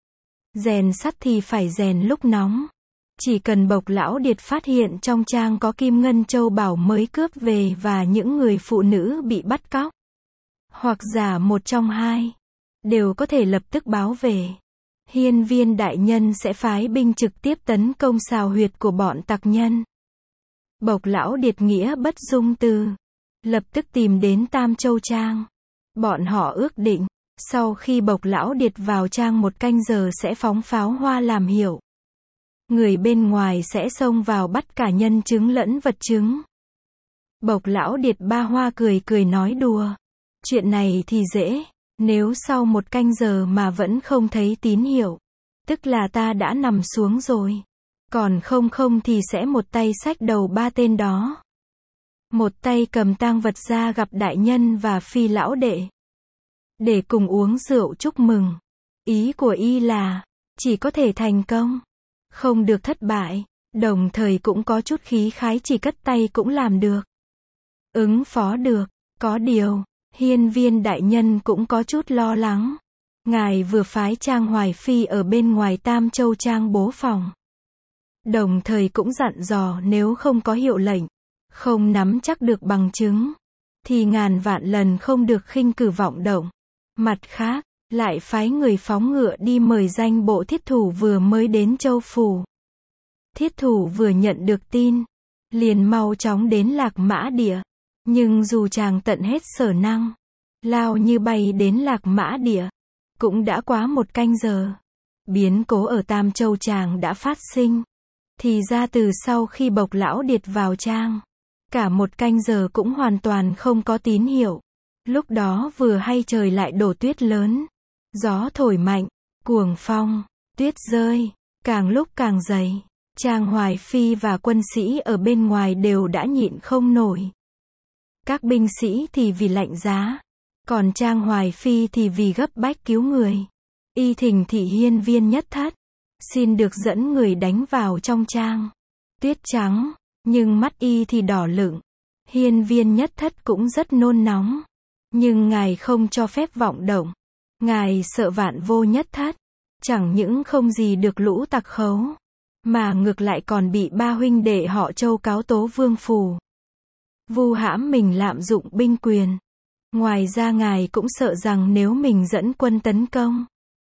Rèn sắt thì phải rèn lúc nóng. Chỉ cần Bộc Lão Điệt phát hiện trong trang có kim ngân châu bảo mới cướp về và những người phụ nữ bị bắt cóc, hoặc giả một trong hai, đều có thể lập tức báo về. Hiên Viên đại nhân sẽ phái binh trực tiếp tấn công xào huyệt của bọn tặc nhân. Bộc Lão Điệt nghĩa bất dung từ, lập tức tìm đến Tam Châu Trang. Bọn họ ước định, sau khi Bộc Lão Điệt vào trang 1 canh giờ sẽ phóng pháo hoa làm hiệu. Người bên ngoài sẽ xông vào bắt cả nhân chứng lẫn vật chứng. Bộc Lão Điệt ba hoa cười cười nói đùa. Chuyện này thì dễ, nếu sau 1 canh giờ mà vẫn không thấy tín hiệu, tức là ta đã nằm xuống rồi. Còn không thì sẽ một tay xách đầu 3 tên đó, một tay cầm tang vật ra gặp đại nhân và Phi lão đệ, để cùng uống rượu chúc mừng. Ý của y là chỉ có thể thành công, không được thất bại, đồng thời cũng có chút khí khái chỉ cất tay cũng làm được. Ứng phó được, có điều, Hiên Viên đại nhân cũng có chút lo lắng. Ngài vừa phái Trang Hoài Phi ở bên ngoài Tam Châu Trang bố phòng. Đồng thời cũng dặn dò nếu không có hiệu lệnh, không nắm chắc được bằng chứng, thì ngàn vạn lần không được khinh cử vọng động. Mặt khác, lại phái người phóng ngựa đi mời danh bộ thiết thủ vừa mới đến Châu Phủ. Thiết thủ vừa nhận được tin, liền mau chóng đến Lạc Mã Địa. Nhưng dù chàng tận hết sở năng, lao như bay đến Lạc Mã Địa, cũng đã quá 1 canh giờ. Biến cố ở Tam Châu Trang đã phát sinh. Thì ra từ sau khi Bộc Lão Điệt vào trang, cả 1 canh giờ cũng hoàn toàn không có tín hiệu. Lúc đó vừa hay trời lại đổ tuyết lớn, gió thổi mạnh, cuồng phong, tuyết rơi, càng lúc càng dày. Trang Hoài Phi và quân sĩ ở bên ngoài đều đã nhịn không nổi. Các binh sĩ thì vì lạnh giá, còn Trang Hoài Phi thì vì gấp bách cứu người. Y thỉnh thị Hiên Viên Nhất Thất, xin được dẫn người đánh vào trong trang. Tuyết trắng, nhưng mắt y thì đỏ lựng. Hiên Viên Nhất Thất cũng rất nôn nóng. Nhưng Ngài không cho phép vọng động. Ngài sợ vạn vô nhất thất. Chẳng những không gì được lũ tặc khấu, mà ngược lại còn bị ba huynh đệ họ Châu cáo tố vương phủ. Vu hãm mình lạm dụng binh quyền. Ngoài ra Ngài cũng sợ rằng nếu mình dẫn quân tấn công,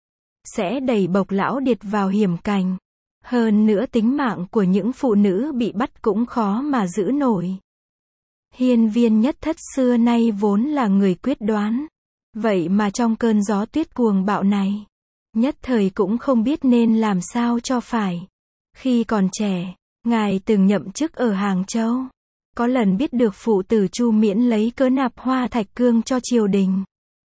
sẽ đẩy Bộc Lão Điệt vào hiểm cảnh. Hơn nữa tính mạng của những phụ nữ bị bắt cũng khó mà giữ nổi. Hiên Viên Nhất Thất xưa nay vốn là người quyết đoán. Vậy mà trong cơn gió tuyết cuồng bạo này, nhất thời cũng không biết nên làm sao cho phải. Khi còn trẻ, Ngài từng nhậm chức ở Hàng Châu. Có lần biết được phụ tử Chu Miễn lấy cớ nạp hoa thạch cương cho triều đình,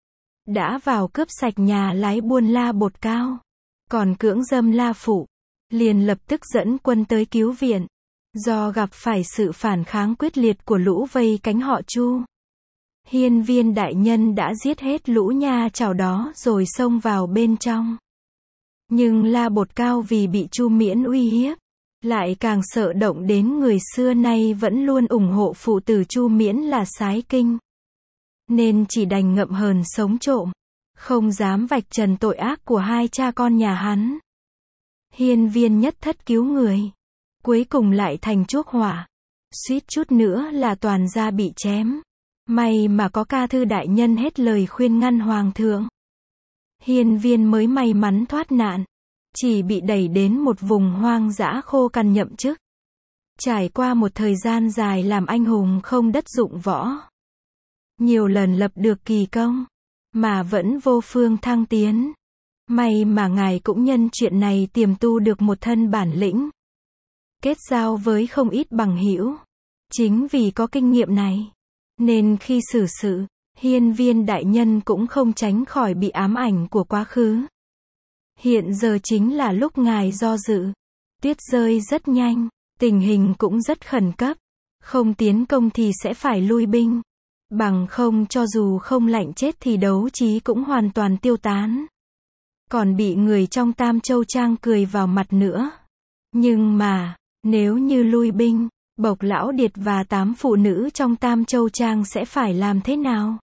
đã vào cướp sạch nhà lái buôn La Bột Cao, còn cưỡng dâm La Phụ, liền lập tức dẫn quân tới cứu viện. Do gặp phải sự phản kháng quyết liệt của lũ vây cánh họ Chu, Hiên Viên đại nhân đã giết hết lũ nha chảo đó rồi xông vào bên trong. Nhưng La Bột Cao vì bị Chu Miễn uy hiếp, lại càng sợ động đến người xưa nay vẫn luôn ủng hộ phụ tử Chu Miễn là Sái Kinh, nên chỉ đành ngậm hờn sống trộm, không dám vạch trần tội ác của hai cha con nhà hắn. Hiên Viên Nhất Thất cứu người, cuối cùng lại thành chuốc họa, suýt chút nữa là toàn gia bị chém. May mà có Ca Thư đại nhân hết lời khuyên ngăn hoàng thượng, Hiên Viên mới may mắn thoát nạn, chỉ bị đẩy đến một vùng hoang dã khô cằn nhậm chức. Trải qua một thời gian dài làm anh hùng không đất dụng võ, nhiều lần lập được kỳ công, mà vẫn vô phương thăng tiến. May mà Ngài cũng nhân chuyện này tiềm tu được một thân bản lĩnh, kết giao với không ít bằng hữu. Chính vì có kinh nghiệm này, nên khi xử sự, Hiên Viên đại nhân cũng không tránh khỏi bị ám ảnh của quá khứ. Hiện giờ chính là lúc Ngài do dự. Tuyết rơi rất nhanh, tình hình cũng rất khẩn cấp. Không tiến công thì sẽ phải lui binh. Bằng không cho dù không lạnh chết thì đấu trí cũng hoàn toàn tiêu tán. Còn bị người trong Tam Châu Trang cười vào mặt nữa. Nhưng mà, nếu như lui binh, Bộc Lão Điệt và 8 phụ nữ trong Tam Châu Trang sẽ phải làm thế nào?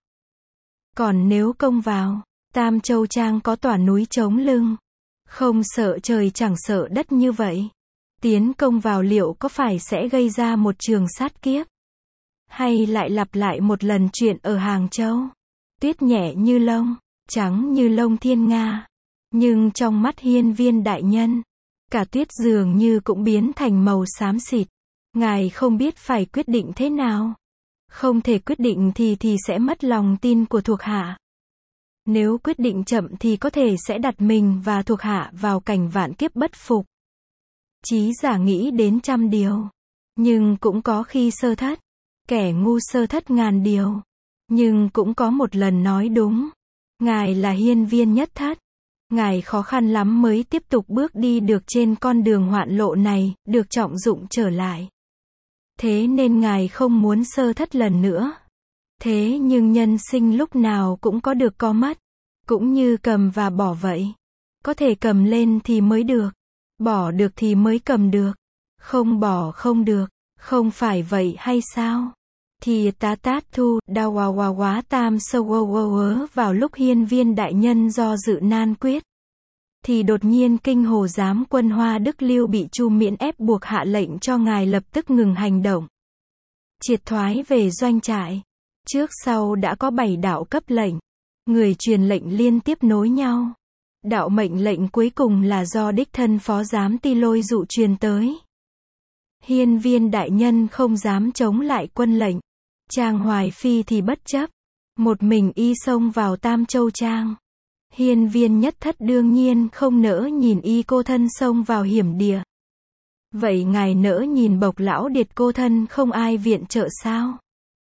Còn nếu công vào, Tam Châu Trang có tòa núi chống lưng, không sợ trời chẳng sợ đất như vậy. Tiến công vào liệu có phải sẽ gây ra một trường sát kiếp? Hay lại lặp lại một lần chuyện ở Hàng Châu? Tuyết nhẹ như lông, trắng như lông thiên nga. Nhưng trong mắt Hiên Viên đại nhân, cả tuyết dường như cũng biến thành màu xám xịt. Ngài không biết phải quyết định thế nào. Không thể quyết định thì sẽ mất lòng tin của thuộc hạ. Nếu quyết định chậm thì có thể sẽ đặt mình và thuộc hạ vào cảnh vạn kiếp bất phục. Trí giả nghĩ đến trăm điều, nhưng cũng có khi sơ thất. Kẻ ngu sơ thất ngàn điều, nhưng cũng có một lần nói đúng. Ngài là Hiên Viên Nhất Thất. Ngài khó khăn lắm mới tiếp tục bước đi được trên con đường hoạn lộ này, được trọng dụng trở lại. Thế nên Ngài không muốn sơ thất lần nữa. Thế nhưng nhân sinh lúc nào cũng có được có mất. Cũng như cầm và bỏ vậy. Có thể cầm lên thì mới được. Bỏ được thì mới cầm được. Không bỏ không được. Không phải vậy hay sao? Thì tá tát thu, đào hòa quá tam sâu vào lúc Hiên Viên đại nhân do dự nan quyết. Thì đột nhiên kinh hồ giám quân Hoa Đức Lưu bị Chu Miễn ép buộc hạ lệnh cho ngài lập tức ngừng hành động. Triệt thoái về doanh trại. Trước sau đã có 7 đạo cấp lệnh. Người truyền lệnh liên tiếp nối nhau. Đạo mệnh lệnh cuối cùng là do đích thân phó giám Ti Lôi Dụ truyền tới. Hiên Viên đại nhân không dám chống lại quân lệnh. Trang Hoài Phi thì bất chấp. Một mình y xông vào Tam Châu Trang. Hiên Viên Nhất Thất đương nhiên không nỡ nhìn y cô thân xông vào hiểm địa. Vậy ngài nỡ nhìn Bộc Lão Điệt cô thân không ai viện trợ sao?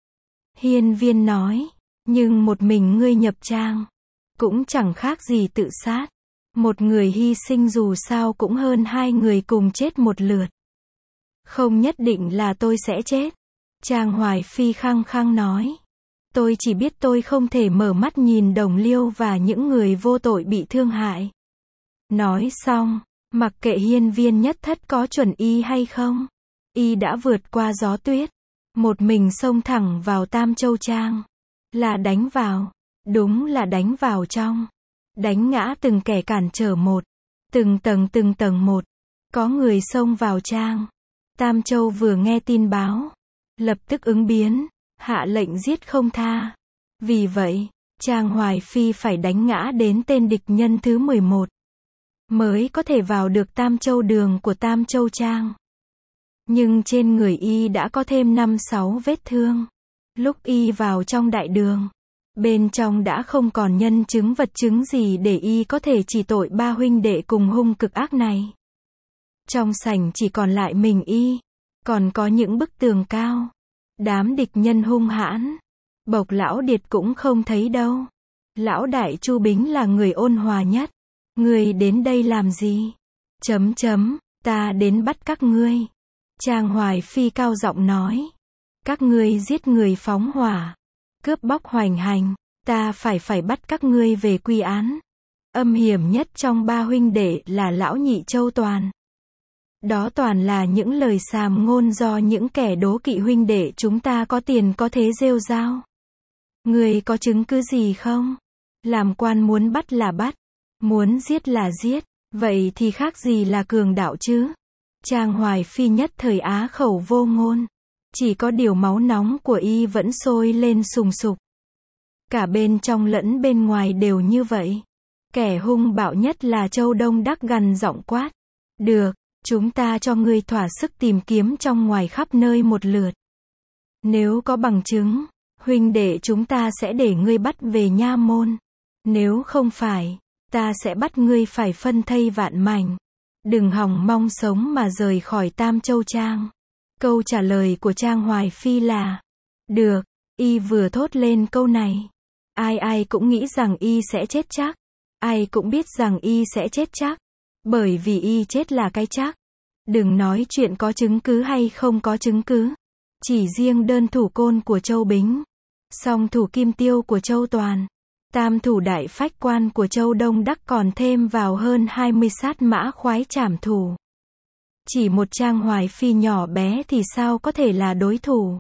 Hiên Viên nói, nhưng một mình ngươi nhập trang, cũng chẳng khác gì tự sát. Một người hy sinh dù sao cũng hơn 2 người cùng chết một lượt. Không nhất định là tôi sẽ chết. Trang Hoài Phi khăng khăng nói. Tôi chỉ biết tôi không thể mở mắt nhìn Đồng Liêu và những người vô tội bị thương hại. Nói xong, mặc kệ Hiên Viên Nhất Thất có chuẩn y hay không, y đã vượt qua gió tuyết, một mình xông thẳng vào Tam Châu Trang. Là đánh vào. Đúng là đánh vào trong. Đánh ngã từng kẻ cản trở một. Từng tầng một. Có người xông vào trang. Tam Châu vừa nghe tin báo. Lập tức ứng biến. Hạ lệnh giết không tha. Vì vậy, Trang Hoài Phi phải đánh ngã đến tên địch nhân thứ 11. Mới có thể vào được Tam Châu đường của Tam Châu Trang. Nhưng trên người y đã có thêm 5-6 vết thương. Lúc y vào trong đại đường, bên trong đã không còn nhân chứng vật chứng gì để y có thể chỉ tội ba huynh đệ cùng hung cực ác này. Trong sảnh chỉ còn lại mình y, còn có những bức tường cao. Đám địch nhân hung hãn. Bộc lão Điệt cũng không thấy đâu. Lão đại Chu Bính là người ôn hòa nhất. Ngươi đến đây làm gì? Ta đến bắt các ngươi. Trang Hoài Phi cao giọng nói. Các ngươi giết người phóng hỏa. Cướp bóc hoành hành. Ta phải bắt các ngươi về quy án. Âm hiểm nhất trong ba huynh đệ là lão nhị Châu Toàn. Đó toàn là những lời sàm ngôn do những kẻ đố kỵ huynh đệ chúng ta có tiền có thế rêu rao. Ngươi có chứng cứ gì không? Làm quan muốn bắt là bắt. Muốn giết là giết. Vậy thì khác gì là cường đạo chứ? Trang Hoài Phi nhất thời á khẩu vô ngôn. Chỉ có điều máu nóng của y vẫn sôi lên sùng sục. Cả bên trong lẫn bên ngoài đều như vậy. Kẻ hung bạo nhất là Châu Đông Đắc gằn giọng quát. Được, chúng ta cho ngươi thỏa sức tìm kiếm trong ngoài khắp nơi một lượt. Nếu có bằng chứng, huynh đệ chúng ta sẽ để ngươi bắt về nha môn. Nếu không phải, ta sẽ bắt ngươi phải phân thây vạn mảnh. Đừng hòng mong sống mà rời khỏi Tam Châu Trang. Câu trả lời của Trang Hoài Phi là được. Y vừa thốt lên câu này, ai cũng nghĩ rằng y sẽ chết chắc. Ai cũng biết rằng y sẽ chết chắc. Bởi vì y chết là cái chắc. Đừng nói chuyện có chứng cứ hay không có chứng cứ. Chỉ riêng đơn thủ côn của Châu Bính, song thủ kim tiêu của Châu Toàn, tam thủ đại phách quan của Châu Đông Đắc còn thêm vào hơn 20 sát mã khoái trảm thủ. Chỉ một Trang Hoài Phi nhỏ bé thì sao có thể là đối thủ.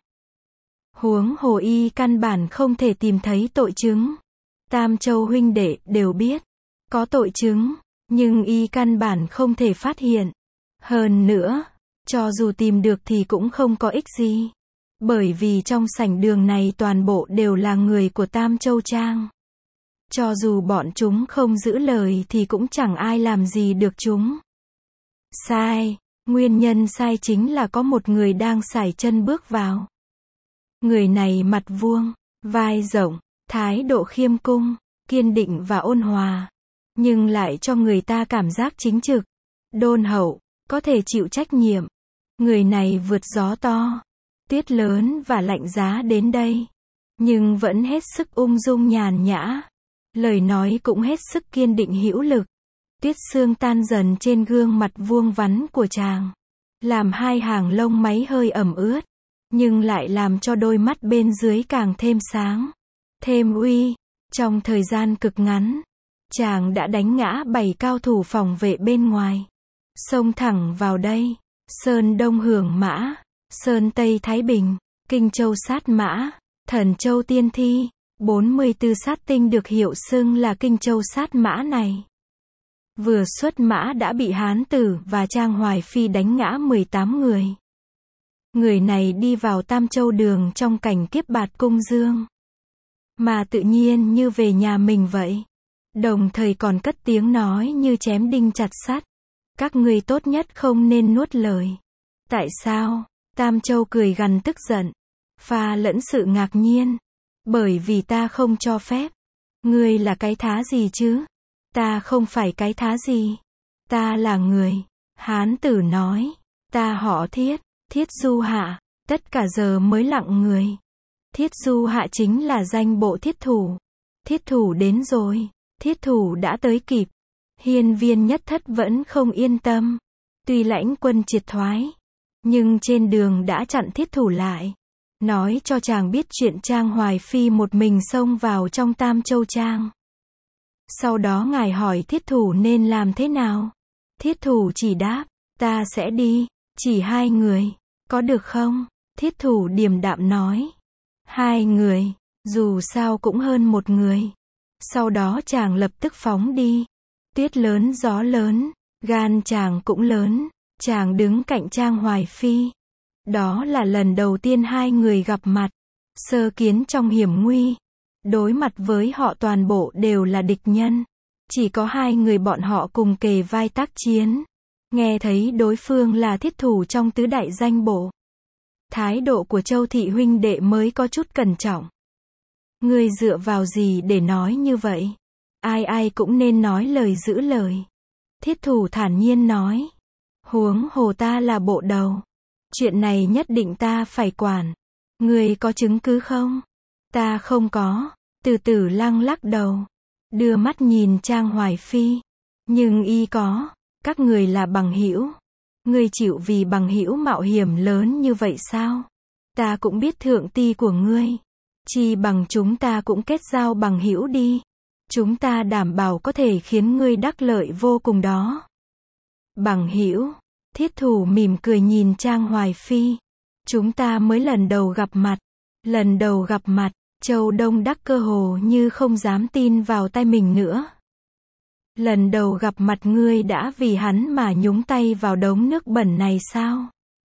Huống hồ y căn bản không thể tìm thấy tội chứng. Tam Châu huynh đệ đều biết có tội chứng, nhưng y căn bản không thể phát hiện. Hơn nữa, cho dù tìm được thì cũng không có ích gì. Bởi vì trong sảnh đường này toàn bộ đều là người của Tam Châu Trang. Cho dù bọn chúng không giữ lời thì cũng chẳng ai làm gì được chúng. Sai. Nguyên nhân sai chính là có một người đang sải chân bước vào. Người này mặt vuông, vai rộng, thái độ khiêm cung, kiên định và ôn hòa. Nhưng lại cho người ta cảm giác chính trực, đôn hậu, có thể chịu trách nhiệm. Người này vượt gió to, tuyết lớn và lạnh giá đến đây. Nhưng vẫn hết sức ung dung nhàn nhã. Lời nói cũng hết sức kiên định hữu lực. Tuyết sương tan dần trên gương mặt vuông vắn của chàng. Làm hai hàng lông máy hơi ẩm ướt. Nhưng lại làm cho đôi mắt bên dưới càng thêm sáng. Thêm uy. Trong thời gian cực ngắn, chàng đã đánh ngã 7 cao thủ phòng vệ bên ngoài. Xông thẳng vào đây. Sơn Đông Hưởng Mã, Sơn Tây Thái Bình, Kinh Châu Sát Mã, Thần Châu Tiên Thi. 44 sát tinh được hiệu xưng là Kinh Châu Sát Mã này. Vừa xuất mã đã bị Hán Tử và Trang Hoài Phi đánh ngã 18 người. Người này đi vào Tam Châu đường trong cảnh kiếp bạt cung dương. Mà tự nhiên như về nhà mình vậy. Đồng thời còn cất tiếng nói như chém đinh chặt sắt. Các ngươi tốt nhất không nên nuốt lời. Tại sao? Tam Châu cười gằn tức giận. Pha lẫn sự ngạc nhiên. Bởi vì ta không cho phép. Ngươi là cái thá gì chứ? Ta không phải cái thá gì. Ta là người. Hán Tử nói. Ta họ Thiết, Thiết Du Hạ. Tất cả giờ mới lặng người. Thiết Du Hạ chính là danh bộ thiết thủ. Thiết thủ đến rồi. Thiết thủ đã tới kịp. Hiên Viên Nhất Thất vẫn không yên tâm. Tuy lãnh quân triệt thoái, nhưng trên đường đã chặn thiết thủ lại. Nói cho chàng biết chuyện Trang Hoài Phi một mình xông vào trong Tam Châu Trang. Sau đó ngài hỏi thiết thủ nên làm thế nào? Thiết thủ chỉ đáp, ta sẽ đi, chỉ 2 người, có được không? Thiết thủ điềm đạm nói, 2 người, Dù sao cũng hơn một người. Sau đó chàng lập tức phóng đi. Tuyết lớn gió lớn, gan chàng cũng lớn. Chàng đứng cạnh Trang Hoài Phi. Đó là lần đầu tiên hai người gặp mặt. Sơ kiến trong hiểm nguy. Đối mặt với họ toàn bộ đều là địch nhân. Chỉ có hai người bọn họ cùng kề vai tác chiến. Nghe thấy đối phương là thiết thủ trong tứ đại danh bộ. Thái độ của Châu thị huynh đệ mới có chút cẩn trọng. Ngươi dựa vào gì để nói như vậy? Ai ai cũng nên nói lời giữ lời. Thiết thủ thản nhiên nói. Huống hồ ta là bộ đầu. Chuyện này nhất định ta phải quản. Ngươi có chứng cứ không? Ta không có. Từ Tử Lăng lắc đầu. Đưa mắt nhìn Trang Hoài Phi. Nhưng y có. Các người là bằng hữu. Ngươi chịu vì bằng hữu mạo hiểm lớn như vậy sao? Ta cũng biết thượng ti của ngươi. Chi bằng chúng ta cũng kết giao bằng hữu đi. Chúng ta đảm bảo có thể khiến ngươi đắc lợi vô cùng đó. Bằng hữu. Thiết thủ mỉm cười nhìn Trang Hoài Phi. Chúng ta mới lần đầu gặp mặt. Lần đầu gặp mặt, Châu Đông Đắc cơ hồ như không dám tin vào tai mình nữa. Lần đầu gặp mặt ngươi đã vì hắn mà nhúng tay vào đống nước bẩn này sao?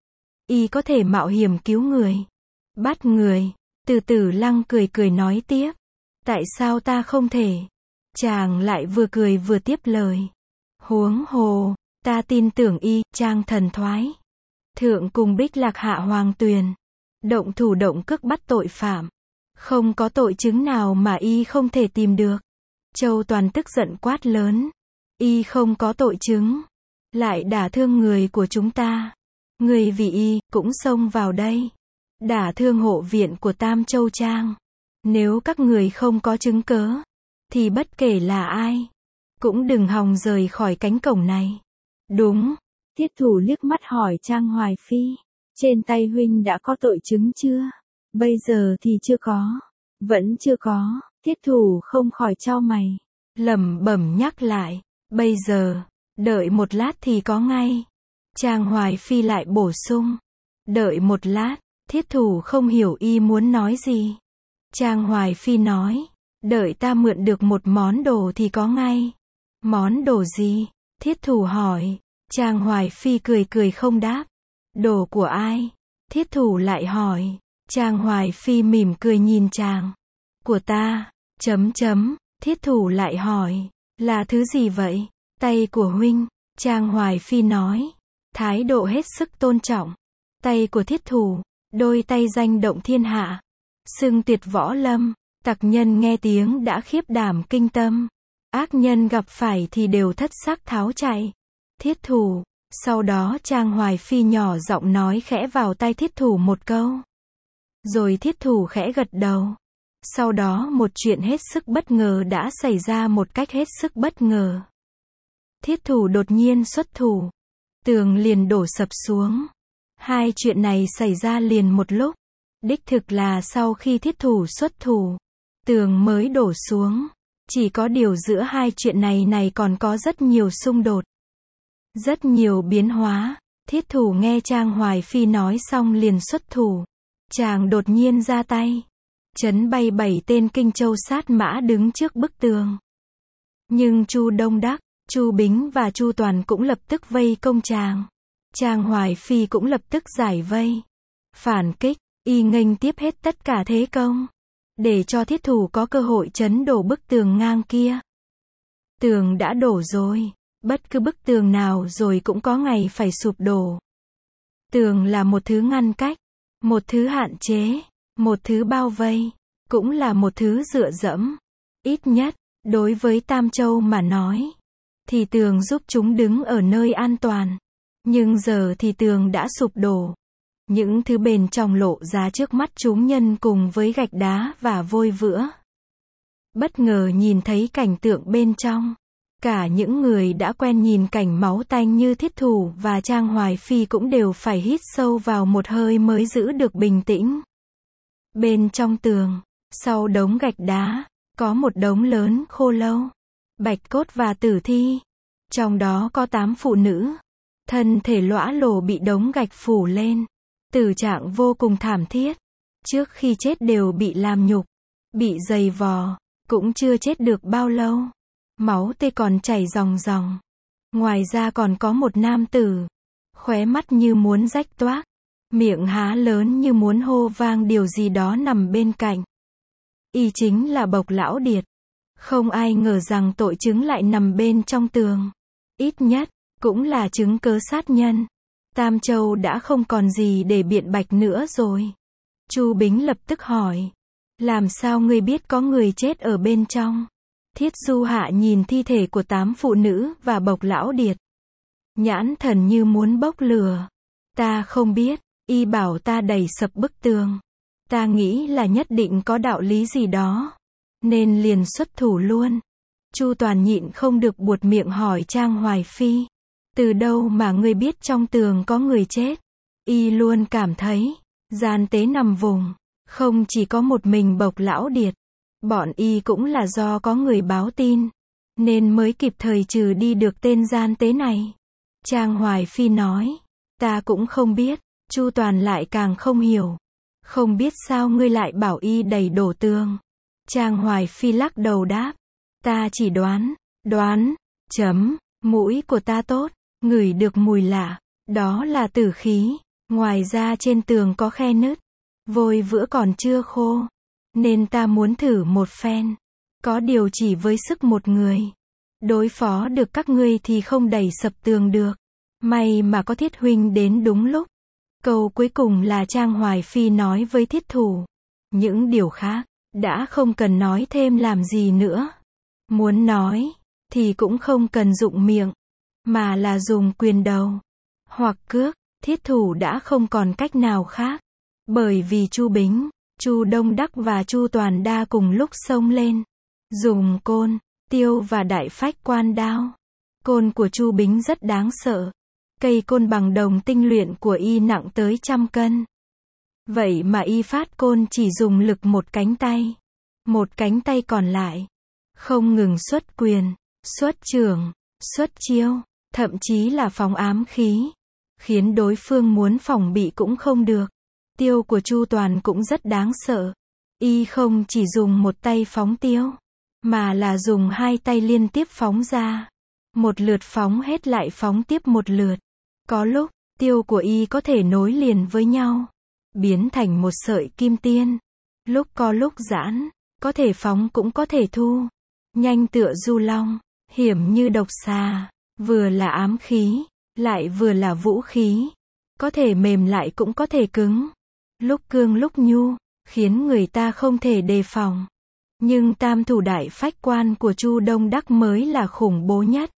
Y có thể mạo hiểm cứu người. Bắt người. Từ Tử Lăng cười cười nói tiếp. Tại sao ta không thể? Chàng lại vừa cười vừa tiếp lời. Huống hồ, ta tin tưởng y, Trang thần thoái. Thượng cùng Bích Lạc hạ hoàng tuyền. Động thủ động cước bắt tội phạm. Không có tội chứng nào mà y không thể tìm được. Châu Toàn tức giận quát lớn. Y không có tội chứng. Lại đả thương người của chúng ta. Người vì y, cũng xông vào đây. Đả thương hộ viện của Tam Châu Trang. Nếu các người không có chứng cớ, thì bất kể là ai, cũng đừng hòng rời khỏi cánh cổng này. Đúng. Thiết thủ liếc mắt hỏi Trang Hoài Phi. Trên tay huynh đã có tội chứng chưa? Bây giờ thì chưa có. Vẫn chưa có. Thiết thủ không khỏi chau mày. Lẩm bẩm nhắc lại. Bây giờ, đợi một lát thì có ngay. Trang Hoài Phi lại bổ sung. Đợi một lát, thiết thủ không hiểu y muốn nói gì. Trang Hoài Phi nói. Đợi ta mượn được một món đồ thì có ngay. Món đồ gì? Thiết thủ hỏi. Trang Hoài Phi cười cười không đáp. Đồ của ai? Thiết thủ lại hỏi. Trang Hoài Phi mỉm cười nhìn chàng. Của ta. Thiết thủ lại hỏi. Là thứ gì vậy? Tay của huynh. Trang Hoài Phi nói. Thái độ hết sức tôn trọng. Tay của thiết thủ. Đôi tay danh động thiên hạ. Xưng tuyệt võ lâm. Tặc nhân nghe tiếng đã khiếp đảm kinh tâm. Ác nhân gặp phải thì đều thất xác tháo chạy. Thiết thủ. Sau đó Trang Hoài Phi nhỏ giọng nói khẽ vào tai thiết thủ một câu. Rồi thiết thủ khẽ gật đầu. Sau đó một chuyện hết sức bất ngờ đã xảy ra một cách hết sức bất ngờ. Thiết thủ đột nhiên xuất thủ. Tường liền đổ sập xuống. Hai chuyện này xảy ra liền một lúc. Đích thực là sau khi thiết thủ xuất thủ, tường mới đổ xuống. Chỉ có điều giữa hai chuyện này còn có rất nhiều xung đột. Rất nhiều biến hóa. Thiết thủ nghe Trang Hoài Phi nói xong liền xuất thủ. Chàng đột nhiên ra tay. Chấn bay 7 tên Kinh Châu sát mã đứng trước bức tường. Nhưng Chu Đông Đắc, Chu Bính và Chu Toàn cũng lập tức vây công chàng. Trang Hoài Phi cũng lập tức giải vây. Phản kích, y nghênh tiếp hết tất cả thế công. Để cho thiết thủ có cơ hội chấn đổ bức tường ngang kia. Tường đã đổ rồi. Bất cứ bức tường nào rồi cũng có ngày phải sụp đổ. Tường là một thứ ngăn cách, một thứ hạn chế, một thứ bao vây, cũng là một thứ dựa dẫm. Ít nhất, đối với Tam Châu mà nói, thì tường giúp chúng đứng ở nơi an toàn. Nhưng giờ thì tường đã sụp đổ. Những thứ bên trong lộ ra trước mắt chúng nhân cùng với gạch đá và vôi vữa. Bất ngờ nhìn thấy cảnh tượng bên trong. Cả những người đã quen nhìn cảnh máu tanh như thiết thủ và Trang Hoài Phi cũng đều phải hít sâu vào một hơi mới giữ được bình tĩnh. Bên trong tường, sau đống gạch đá, có một đống lớn khô lâu, bạch cốt và tử thi. Trong đó có 8 phụ nữ. Thân thể lõa lồ bị đống gạch phủ lên. Tử trạng vô cùng thảm thiết. Trước khi chết đều bị làm nhục. bị giày vò, cũng chưa chết được bao lâu. Máu tê còn chảy ròng ròng. Ngoài ra còn có một nam tử, khóe mắt như muốn rách toác, miệng há lớn như muốn hô vang điều gì đó nằm bên cạnh. Y chính là Bộc Lão Điệt. Không ai ngờ rằng tội chứng lại nằm bên trong tường. Ít nhất, cũng là chứng cớ sát nhân. Tam Châu đã không còn gì để biện bạch nữa rồi. Chu Bính lập tức hỏi. Làm sao ngươi biết có người chết ở bên trong? Thiết Du Hạ nhìn thi thể của 8 phụ nữ và Bộc Lão Điệt. Nhãn thần như muốn bốc lửa. Ta không biết, y bảo ta đẩy sập bức tường. Ta nghĩ là nhất định có đạo lý gì đó, nên liền xuất thủ luôn. Chu Toàn nhịn không được buột miệng hỏi Trang Hoài Phi. Từ đâu mà ngươi biết trong tường có người chết? Y luôn cảm thấy, gian tế nằm vùng, không chỉ có một mình Bộc Lão Điệt. Bọn y cũng là do có người báo tin, nên mới kịp thời trừ đi được tên gian tế này. Trang Hoài Phi nói, ta cũng không biết. Chu Toàn lại càng không hiểu. Không biết sao ngươi lại bảo y đẩy đổ tường. Trang Hoài Phi lắc đầu đáp, ta chỉ đoán, mũi của ta tốt, ngửi được mùi lạ, đó là tử khí. Ngoài ra trên tường có khe nứt, vôi vữa còn chưa khô, nên ta muốn thử một phen. Có điều chỉ với sức một người, đối phó được các ngươi thì không đẩy sập tường được. May mà có Thiết huynh đến đúng lúc. Câu cuối cùng là Trang Hoài Phi nói với Thiết Thủ. Những điều khác, đã không cần nói thêm làm gì nữa. Muốn nói, thì cũng không cần dụng miệng, mà là dùng quyền đầu, hoặc cước. Thiết Thủ đã không còn cách nào khác. Bởi vì Chu Bính, Chu Đông Đắc và Chu Toàn Đa cùng lúc xông lên. Dùng côn, tiêu và đại phách quan đao. Côn của Chu Bính rất đáng sợ. Cây côn bằng đồng tinh luyện của y nặng tới 100 cân. Vậy mà y phát côn chỉ dùng lực một cánh tay. Một cánh tay còn lại, không ngừng xuất quyền, xuất chưởng, xuất chiêu, thậm chí là phóng ám khí, khiến đối phương muốn phòng bị cũng không được. Tiêu của Chu Toàn cũng rất đáng sợ. Y không chỉ dùng một tay phóng tiêu, mà là dùng 2 tay liên tiếp phóng ra. Một lượt phóng hết lại phóng tiếp một lượt. Có lúc, tiêu của y có thể nối liền với nhau, biến thành một sợi kim tiên. Lúc có lúc giãn, có thể phóng cũng có thể thu. Nhanh tựa du long, hiểm như độc xà, vừa là ám khí, lại vừa là vũ khí. Có thể mềm lại cũng có thể cứng. Lúc cương lúc nhu, khiến người ta không thể đề phòng. Nhưng tam thủ đại phách quan của Chu Đông Đắc mới là khủng bố nhất.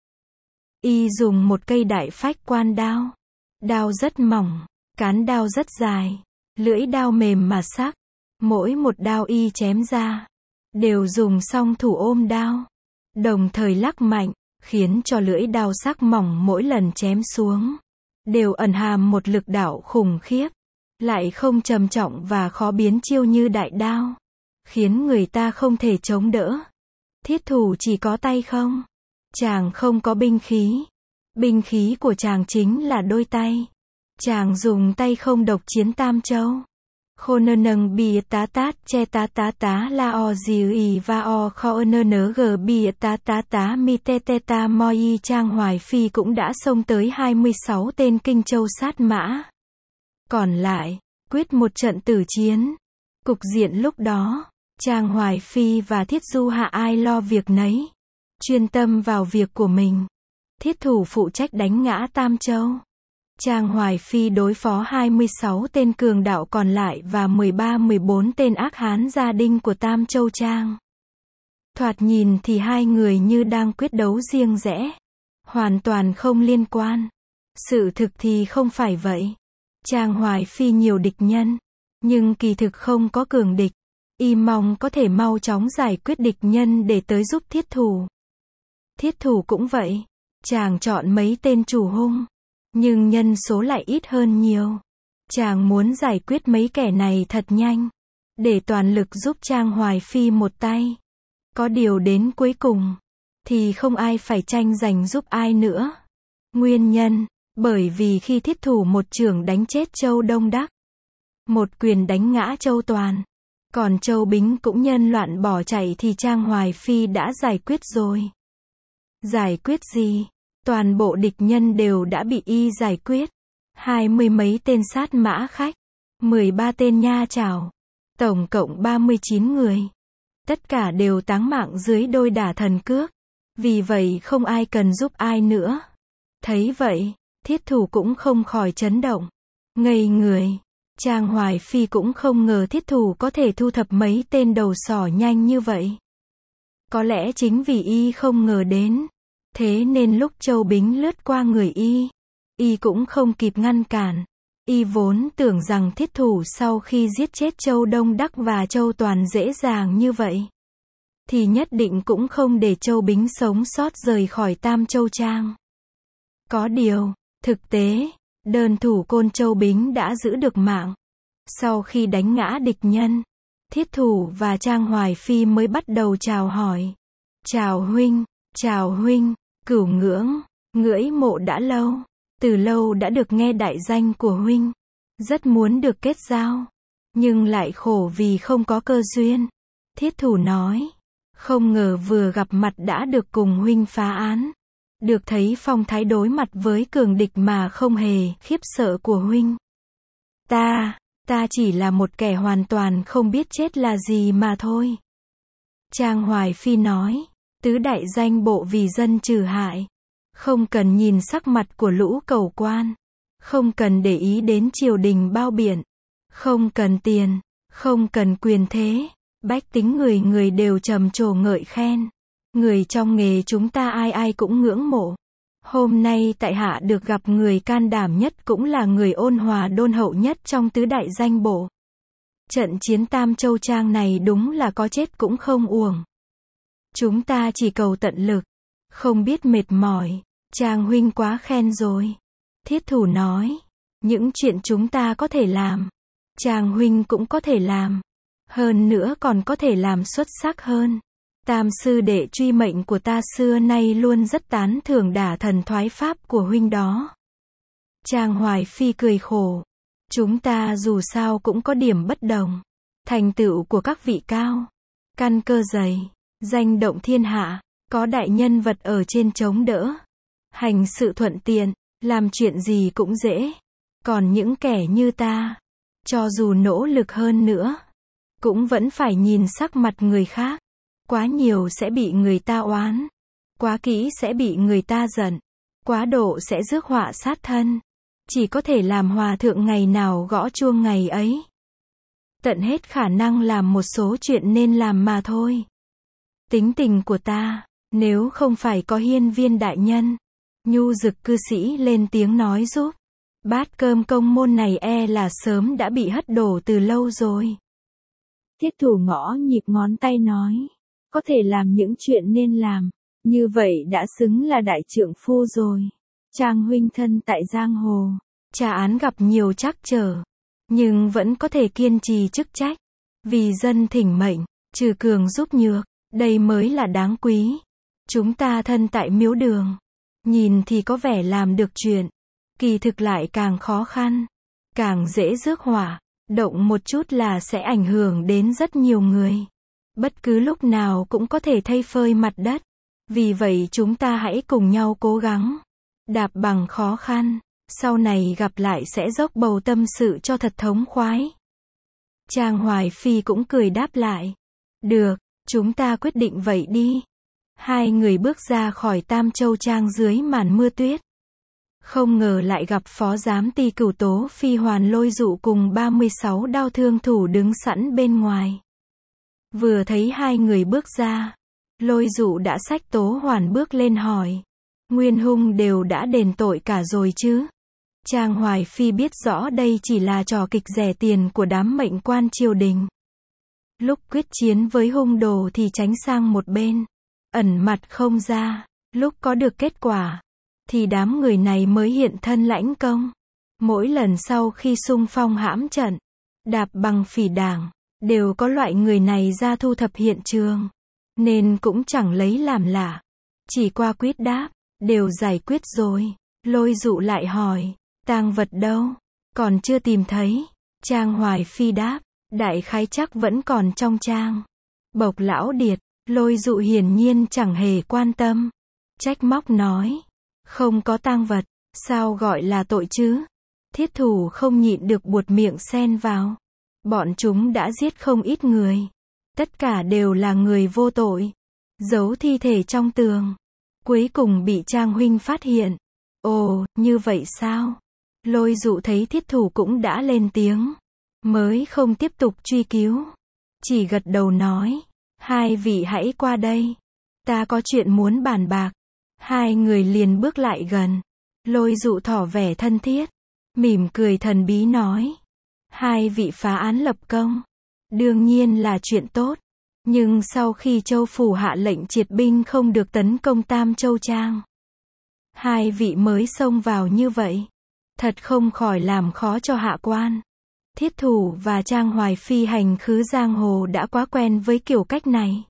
Y dùng một cây đại phách quan đao. Đao rất mỏng, cán đao rất dài, lưỡi đao mềm mà sắc. Mỗi một đao y chém ra, đều dùng song thủ ôm đao, đồng thời lắc mạnh, khiến cho lưỡi đao sắc mỏng mỗi lần chém xuống, đều ẩn hàm một lực đạo khủng khiếp, lại không trầm trọng và khó biến chiêu như đại đao, khiến người ta không thể chống đỡ. Thiết Thủ chỉ có tay không. Chàng không có binh khí. Binh khí của chàng chính là đôi tay. Chàng dùng tay không độc chiến Tam Châu. Khô nơ nâng bì tá tát che tá tá tá la o dì ì va o kho nơ nớ gờ bì tá tá tá mi tê tê ta moi. Trang Hoài Phi cũng đã xông tới 26 tên Kinh Châu sát mã. Còn lại, quyết một trận tử chiến. Cục diện lúc đó, Trang Hoài Phi và Thiết Du Hạ ai lo việc nấy, chuyên tâm vào việc của mình. Thiết Thủ phụ trách đánh ngã Tam Châu. Trang Hoài Phi đối phó 26 tên cường đạo còn lại và 13-14 tên ác hán gia đình của Tam Châu Trang. Thoạt nhìn thì hai người như đang quyết đấu riêng rẽ, hoàn toàn không liên quan. Sự thực thì không phải vậy. Trang Hoài Phi nhiều địch nhân, nhưng kỳ thực không có cường địch. Y mong có thể mau chóng giải quyết địch nhân để tới giúp Thiết Thủ. Thiết Thủ cũng vậy. Chàng chọn mấy tên chủ hung, nhưng nhân số lại ít hơn nhiều. Chàng muốn giải quyết mấy kẻ này thật nhanh, để toàn lực giúp Trang Hoài Phi một tay. Có điều đến cuối cùng, thì không ai phải tranh giành giúp ai nữa. Nguyên nhân, bởi vì khi Thiết Thủ một chưởng đánh chết Châu Đông Đắc, một quyền đánh ngã Châu Toàn, Còn Châu Bính cũng nhân loạn bỏ chạy thì Trang Hoài Phi đã giải quyết rồi. Giải quyết gì? Toàn bộ địch nhân đều đã bị y giải quyết. 20 mấy tên sát mã khách, 13 tên nha chảo, tổng cộng 39 người. Tất cả đều táng mạng dưới đôi đả thần cước. Vì vậy không ai cần giúp ai nữa. Thấy vậy, Thiết Thủ cũng không khỏi chấn động. Ngây người. Trang Hoài Phi cũng không ngờ Thiết Thủ có thể thu thập mấy tên đầu sỏ nhanh như vậy. Có lẽ chính vì y không ngờ đến. Thế nên lúc Châu Bính lướt qua người y cũng không kịp ngăn cản. Y vốn tưởng rằng Thiết Thủ sau khi giết chết Châu Đông Đắc và Châu Toàn dễ dàng như vậy, thì nhất định cũng không để Châu Bính sống sót rời khỏi Tam Châu Trang. Có điều, thực tế, đơn thủ Côn Châu Bính đã giữ được mạng. Sau khi đánh ngã địch nhân, Thiết Thủ và Trang Hoài Phi mới bắt đầu chào hỏi. Chào huynh, Cửu ngưỡng, ngưỡi mộ đã lâu. Từ lâu đã được nghe đại danh của huynh. Rất muốn được kết giao. Nhưng lại khổ vì không có cơ duyên. Thiết Thủ nói. Không ngờ vừa gặp mặt đã được cùng huynh phá án. Được thấy phong thái đối mặt với cường địch mà không hề khiếp sợ của huynh. Ta chỉ là một kẻ hoàn toàn không biết chết là gì mà thôi. Trang Hoài Phi nói. Tứ đại danh bộ vì dân trừ hại. Không cần nhìn sắc mặt của lũ cầu quan. Không cần để ý đến triều đình bao biện. Không cần tiền. Không cần quyền thế. Bách tính người người đều trầm trồ ngợi khen. Người trong nghề chúng ta ai ai cũng ngưỡng mộ. Hôm nay tại hạ được gặp người can đảm nhất cũng là người ôn hòa đôn hậu nhất trong tứ đại danh bộ. Trận chiến Tam Châu Trang này đúng là có chết cũng không uổng. Chúng ta chỉ cầu tận lực. Không biết mệt mỏi. Trang huynh quá khen rồi. Thiết Thủ nói. Những chuyện chúng ta có thể làm. Trang huynh cũng có thể làm. Hơn nữa còn có thể làm xuất sắc hơn. Tam sư đệ truy mệnh của ta xưa nay luôn rất tán thưởng đả thần thoái pháp của huynh đó. Trang Hoài Phi cười khổ. Chúng ta dù sao cũng có điểm bất đồng. Thành tựu của các vị cao. Căn cơ dày. Danh động thiên hạ. Có đại nhân vật ở trên chống đỡ. Hành sự thuận tiện. Làm chuyện gì cũng dễ. Còn những kẻ như ta. Cho dù nỗ lực hơn nữa. Cũng vẫn phải nhìn sắc mặt người khác. Quá nhiều sẽ bị người ta oán. Quá kỹ sẽ bị người ta giận. Quá độ sẽ rước họa sát thân. Chỉ có thể làm hòa thượng ngày nào gõ chuông ngày ấy. Tận hết khả năng làm một số chuyện nên làm mà thôi. Tính tình của ta, nếu không phải có Hiên Viên đại nhân, Nhu Dực cư sĩ lên tiếng nói giúp, bát cơm công môn này là sớm đã bị hất đổ từ lâu rồi. Thiết Thủ ngõ nhịp ngón tay nói, có thể làm những chuyện nên làm, như vậy đã xứng là đại trượng phu rồi. Trang huynh thân tại giang hồ, tra án gặp nhiều trắc trở, nhưng vẫn có thể kiên trì chức trách, vì dân thỉnh mệnh, trừ cường giúp nhược, đây mới là đáng quý. Chúng ta thân tại miếu đường, nhìn thì có vẻ làm được chuyện, kỳ thực lại càng khó khăn, càng dễ rước họa, động một chút là sẽ ảnh hưởng đến rất nhiều người. Bất cứ lúc nào cũng có thể thay phơi mặt đất. Vì vậy chúng ta hãy cùng nhau cố gắng. Đạp bằng khó khăn. Sau này gặp lại sẽ dốc bầu tâm sự cho thật thống khoái. Trang Hoài Phi cũng cười đáp lại. Được, chúng ta quyết định vậy đi. Hai người bước ra khỏi Tam Châu Trang dưới màn mưa tuyết. Không ngờ lại gặp Phó Giám ty Cửu Tố Phi Hoàn Lôi Dụ cùng 36 đao thương thủ đứng sẵn bên ngoài. Vừa thấy hai người bước ra, Lôi Dụ đã xách Tố Hoàn bước lên hỏi. Nguyên hung đều đã đền tội cả rồi chứ? Trang Hoài Phi biết rõ đây chỉ là trò kịch rẻ tiền của đám mệnh quan triều đình. Lúc quyết chiến với hung đồ thì tránh sang một bên, ẩn mặt không ra. Lúc có được kết quả, thì đám người này mới hiện thân lãnh công. Mỗi lần sau khi xung phong hãm trận, đạp bằng phỉ đảng, đều có loại người này ra thu thập hiện trường. Nên cũng chẳng lấy làm lạ. Chỉ qua quyết đáp, đều giải quyết rồi. Lôi Dụ lại hỏi, tang vật đâu? Còn chưa tìm thấy. Trang Hoài Phi đáp, Đại khái chắc vẫn còn trong trang. Bộc lão điệt, Lôi Dụ hiển nhiên chẳng hề quan tâm. Trách móc nói. Không có tang vật, sao gọi là tội chứ? Thiết thủ không nhịn được buột miệng xen vào. Bọn chúng đã giết không ít người. Tất cả đều là người vô tội. Giấu thi thể trong tường. Cuối cùng bị Trang huynh phát hiện. Ồ, như vậy sao? Lôi Dụ thấy thiết thủ cũng đã lên tiếng. Mới không tiếp tục truy cứu. Chỉ gật đầu nói. Hai vị hãy qua đây. Ta có chuyện muốn bàn bạc. Hai người liền bước lại gần. Lôi Dụ tỏ vẻ thân thiết. Mỉm cười thần bí nói. Hai vị phá án lập công. Đương nhiên là chuyện tốt. Nhưng sau khi Châu Phủ hạ lệnh triệt binh không được tấn công Tam Châu Trang. Hai vị mới xông vào như vậy. Thật không khỏi làm khó cho hạ quan. Thiết thủ và Trang Hoài Phi hành khứ giang hồ đã quá quen với kiểu cách này.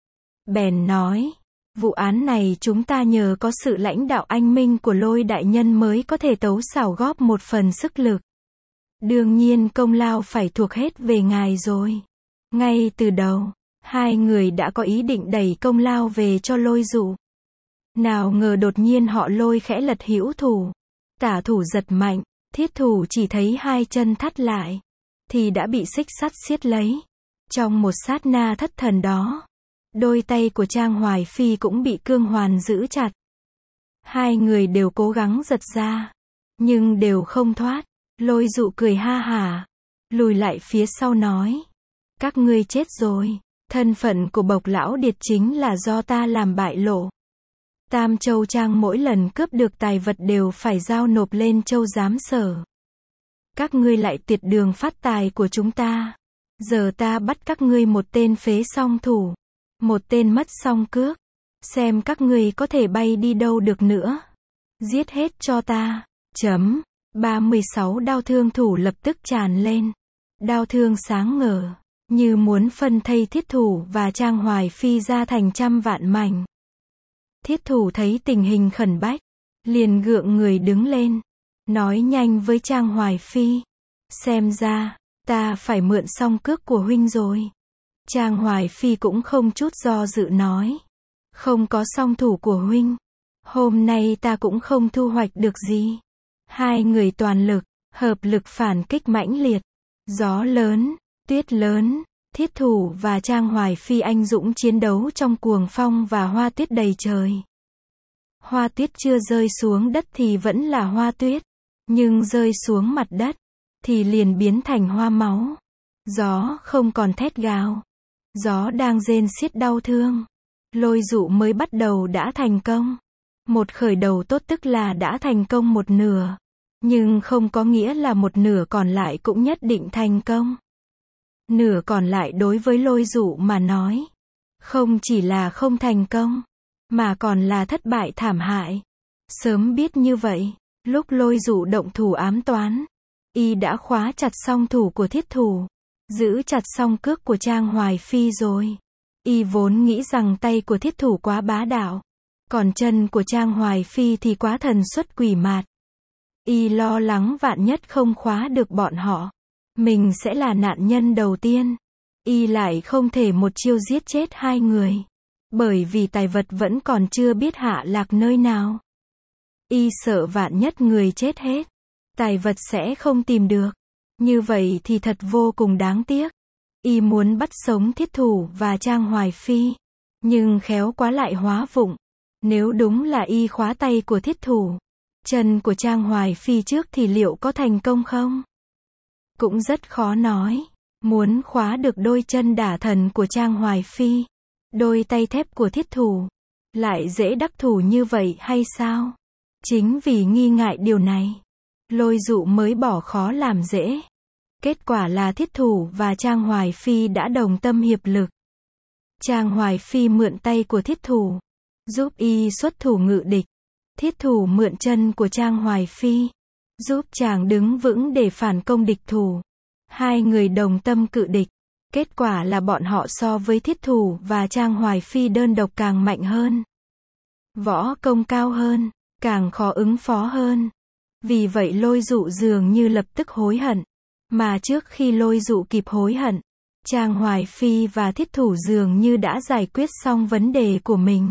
Bèn nói. Vụ án này chúng ta nhờ có sự lãnh đạo anh minh của Lôi đại nhân mới có thể tấu xảo góp một phần sức lực. Đương nhiên công lao phải thuộc hết về ngài rồi. Ngay từ đầu, hai người đã có ý định đẩy công lao về cho Lôi Dụ. Nào ngờ đột nhiên họ Lôi khẽ lật hữu thủ. Tả thủ giật mạnh, thiết thủ chỉ thấy hai chân thắt lại. Thì đã bị xích sắt siết lấy. Trong một sát na thất thần đó. Đôi tay của Trang Hoài Phi cũng bị cương hoàn giữ chặt. Hai người đều cố gắng giật ra. Nhưng đều không thoát. Lôi Dụ cười ha hả. Lùi lại phía sau nói. Các ngươi chết rồi. Thân phận của Bộc lão điệt chính là do ta làm bại lộ. Tam Châu Trang mỗi lần cướp được tài vật đều phải giao nộp lên Châu giám sở. Các ngươi lại tiệt đường phát tài của chúng ta. Giờ ta bắt các ngươi một tên phế song thủ. Một tên mất song cước. Xem các ngươi có thể bay đi đâu được nữa. Giết hết cho ta. 36 đao thương thủ lập tức tràn lên. Đao thương sáng ngời. Như muốn phân thây thiết thủ và Trang Hoài Phi ra thành trăm vạn mảnh. Thiết thủ thấy tình hình khẩn bách. Liền gượng người đứng lên. Nói nhanh với Trang Hoài Phi. Xem ra, ta phải mượn song cước của huynh rồi. Trang Hoài Phi cũng không chút do dự nói. Không có song thủ của huynh. Hôm nay ta cũng không thu hoạch được gì. Hai người toàn lực, hợp lực phản kích mãnh liệt. Gió lớn, tuyết lớn, thiết thủ và Trang Hoài Phi anh dũng chiến đấu trong cuồng phong và hoa tuyết đầy trời. Hoa tuyết chưa rơi xuống đất thì vẫn là hoa tuyết. Nhưng rơi xuống mặt đất, thì liền biến thành hoa máu. Gió không còn thét gào. Gió đang rên xiết đau thương. Lôi Dụ mới bắt đầu đã thành công. Một khởi đầu tốt tức là đã thành công một nửa. Nhưng không có nghĩa là một nửa còn lại cũng nhất định thành công. Nửa còn lại đối với Lôi Dụ mà nói. Không chỉ là không thành công, mà còn là thất bại thảm hại. Sớm biết như vậy, lúc Lôi Dụ động thủ ám toán, y đã khóa chặt song thủ của thiết thủ. Giữ chặt song cước của Trang Hoài Phi rồi. Y vốn nghĩ rằng tay của thiết thủ quá bá đạo. Còn chân của Trang Hoài Phi thì quá thần xuất quỷ mạt. Y lo lắng vạn nhất không khóa được bọn họ. Mình sẽ là nạn nhân đầu tiên. Y lại không thể một chiêu giết chết hai người. Bởi vì tài vật vẫn còn chưa biết hạ lạc nơi nào. Y sợ vạn nhất người chết hết. Tài vật sẽ không tìm được. Như vậy thì thật vô cùng đáng tiếc. Y muốn bắt sống thiết thủ và Trang Hoài Phi. Nhưng khéo quá lại hóa vụng. Nếu đúng là y khóa tay của thiết thủ, chân của Trang Hoài Phi trước thì liệu có thành công không? Cũng rất khó nói. Muốn khóa được đôi chân đả thần của Trang Hoài Phi, đôi tay thép của thiết thủ, lại dễ đắc thủ như vậy hay sao? Chính vì nghi ngại điều này, Lôi Dụ mới bỏ khó làm dễ. Kết quả là thiết thủ và Trang Hoài Phi đã đồng tâm hiệp lực. Trang Hoài Phi mượn tay của thiết thủ, giúp y xuất thủ ngự địch. Thiết thủ mượn chân của Trang Hoài Phi, giúp chàng đứng vững để phản công địch thủ. Hai người đồng tâm cự địch. Kết quả là bọn họ so với thiết thủ và Trang Hoài Phi đơn độc càng mạnh hơn. Võ công cao hơn, càng khó ứng phó hơn. Vì vậy Lôi Dụ dường như lập tức hối hận. Mà trước khi Lôi Dụ kịp hối hận, Trang Hoài Phi và Thiết Thủ dường như đã giải quyết xong vấn đề của mình.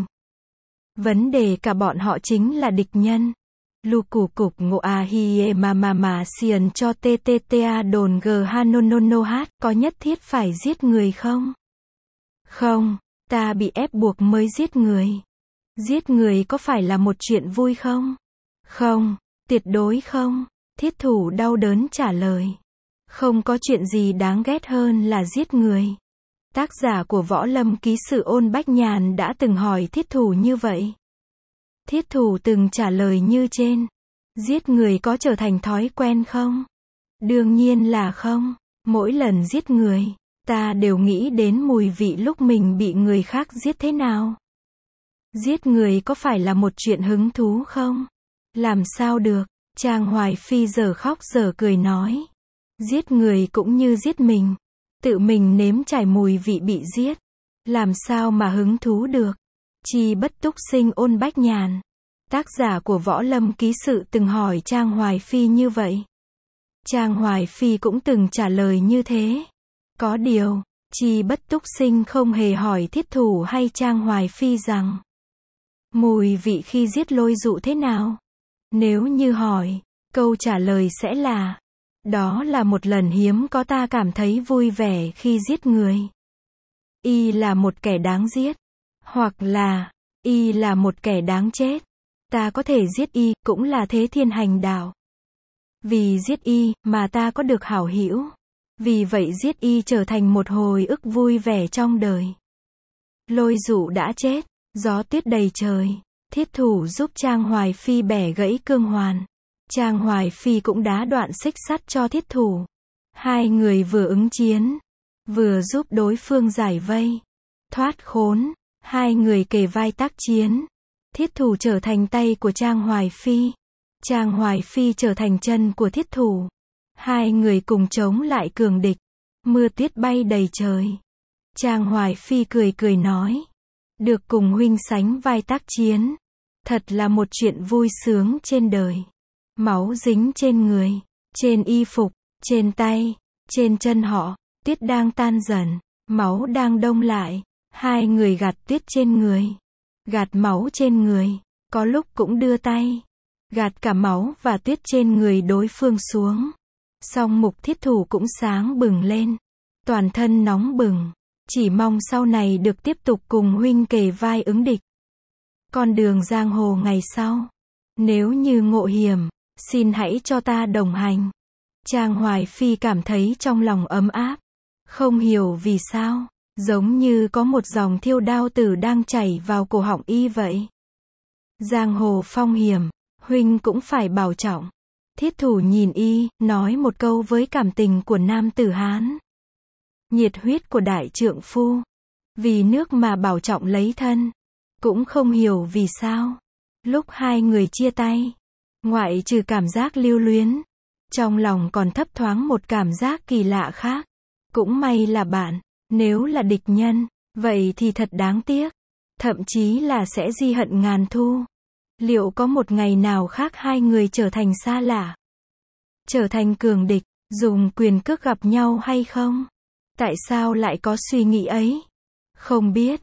Vấn đề cả bọn họ chính là địch nhân. Lu củ cục ngộ a hi e mà xiền cho tta đồn g ha no hát, có nhất thiết phải giết người không? Không, ta bị ép buộc mới giết người. Giết người có phải là một chuyện vui không? Không, tuyệt đối không. Thiết Thủ đau đớn trả lời. Không có chuyện gì đáng ghét hơn là giết người. Tác giả của Võ Lâm Ký Sự Ôn Bách Nhàn đã từng hỏi Thiết Thủ như vậy. Thiết Thủ từng trả lời như trên. Giết người có trở thành thói quen không? Đương nhiên là không. Mỗi lần giết người, ta đều nghĩ đến mùi vị lúc mình bị người khác giết thế nào. Giết người có phải là một chuyện hứng thú không? Làm sao được? Trang Hoài Phi giờ khóc giờ cười nói. Giết người cũng như giết mình. Tự mình nếm trải mùi vị bị giết. Làm sao mà hứng thú được? Chi bất túc sinh Ôn Bách Nhàn. Tác giả của Võ Lâm Ký Sự từng hỏi Trang Hoài Phi như vậy. Trang Hoài Phi cũng từng trả lời như thế. Có điều, Chi bất túc sinh không hề hỏi Thiết Thủ hay Trang Hoài Phi rằng mùi vị khi giết Lôi Dụ thế nào? Nếu như hỏi, câu trả lời sẽ là đó là một lần hiếm có ta cảm thấy vui vẻ khi giết người. Y là một kẻ đáng giết. Hoặc là, Y là một kẻ đáng chết. Ta có thể giết Y, cũng là thế thiên hành đạo. Vì giết Y, mà ta có được hảo hữu. Vì vậy giết Y trở thành một hồi ức vui vẻ trong đời. Lôi Dụ đã chết, gió tuyết đầy trời. Thiết Thủ giúp Trang Hoài Phi bẻ gãy cương hoàn. Trang Hoài Phi cũng đá đoạn xích sắt cho Thiết Thủ. Hai người vừa ứng chiến, vừa giúp đối phương giải vây. Thoát khốn, hai người kề vai tác chiến. Thiết Thủ trở thành tay của Trang Hoài Phi. Trang Hoài Phi trở thành chân của Thiết Thủ. Hai người cùng chống lại cường địch. Mưa tuyết bay đầy trời. Trang Hoài Phi cười cười nói. Được cùng huynh sánh vai tác chiến. Thật là một chuyện vui sướng trên đời. Máu dính trên người, trên y phục, trên tay, trên chân họ. Tuyết đang tan dần, máu đang đông lại. Hai người gạt tuyết trên người, gạt máu trên người. Có lúc cũng đưa tay, gạt cả máu và tuyết trên người đối phương xuống. Song mục Thiết Thủ cũng sáng bừng lên, toàn thân nóng bừng. Chỉ mong sau này được tiếp tục cùng huynh kề vai ứng địch. Con đường giang hồ ngày sau, nếu như ngộ hiểm, xin hãy cho ta đồng hành. Trang Hoài Phi cảm thấy trong lòng ấm áp. Không hiểu vì sao, giống như có một dòng thiêu đao tử đang chảy vào cổ họng y vậy. Giang hồ phong hiểm, huynh cũng phải bảo trọng. Thiết Thủ nhìn y, nói một câu với cảm tình của nam tử Hán. Nhiệt huyết của đại trượng phu. Vì nước mà bảo trọng lấy thân. Cũng không hiểu vì sao. Lúc hai người chia tay, ngoại trừ cảm giác lưu luyến, trong lòng còn thấp thoáng một cảm giác kỳ lạ khác. Cũng may là bạn. Nếu là địch nhân, vậy thì thật đáng tiếc. Thậm chí là sẽ ghi hận ngàn thu. Liệu có một ngày nào khác hai người trở thành xa lạ? Trở thành cường địch, dùng quyền cước gặp nhau hay không? Tại sao lại có suy nghĩ ấy? Không biết.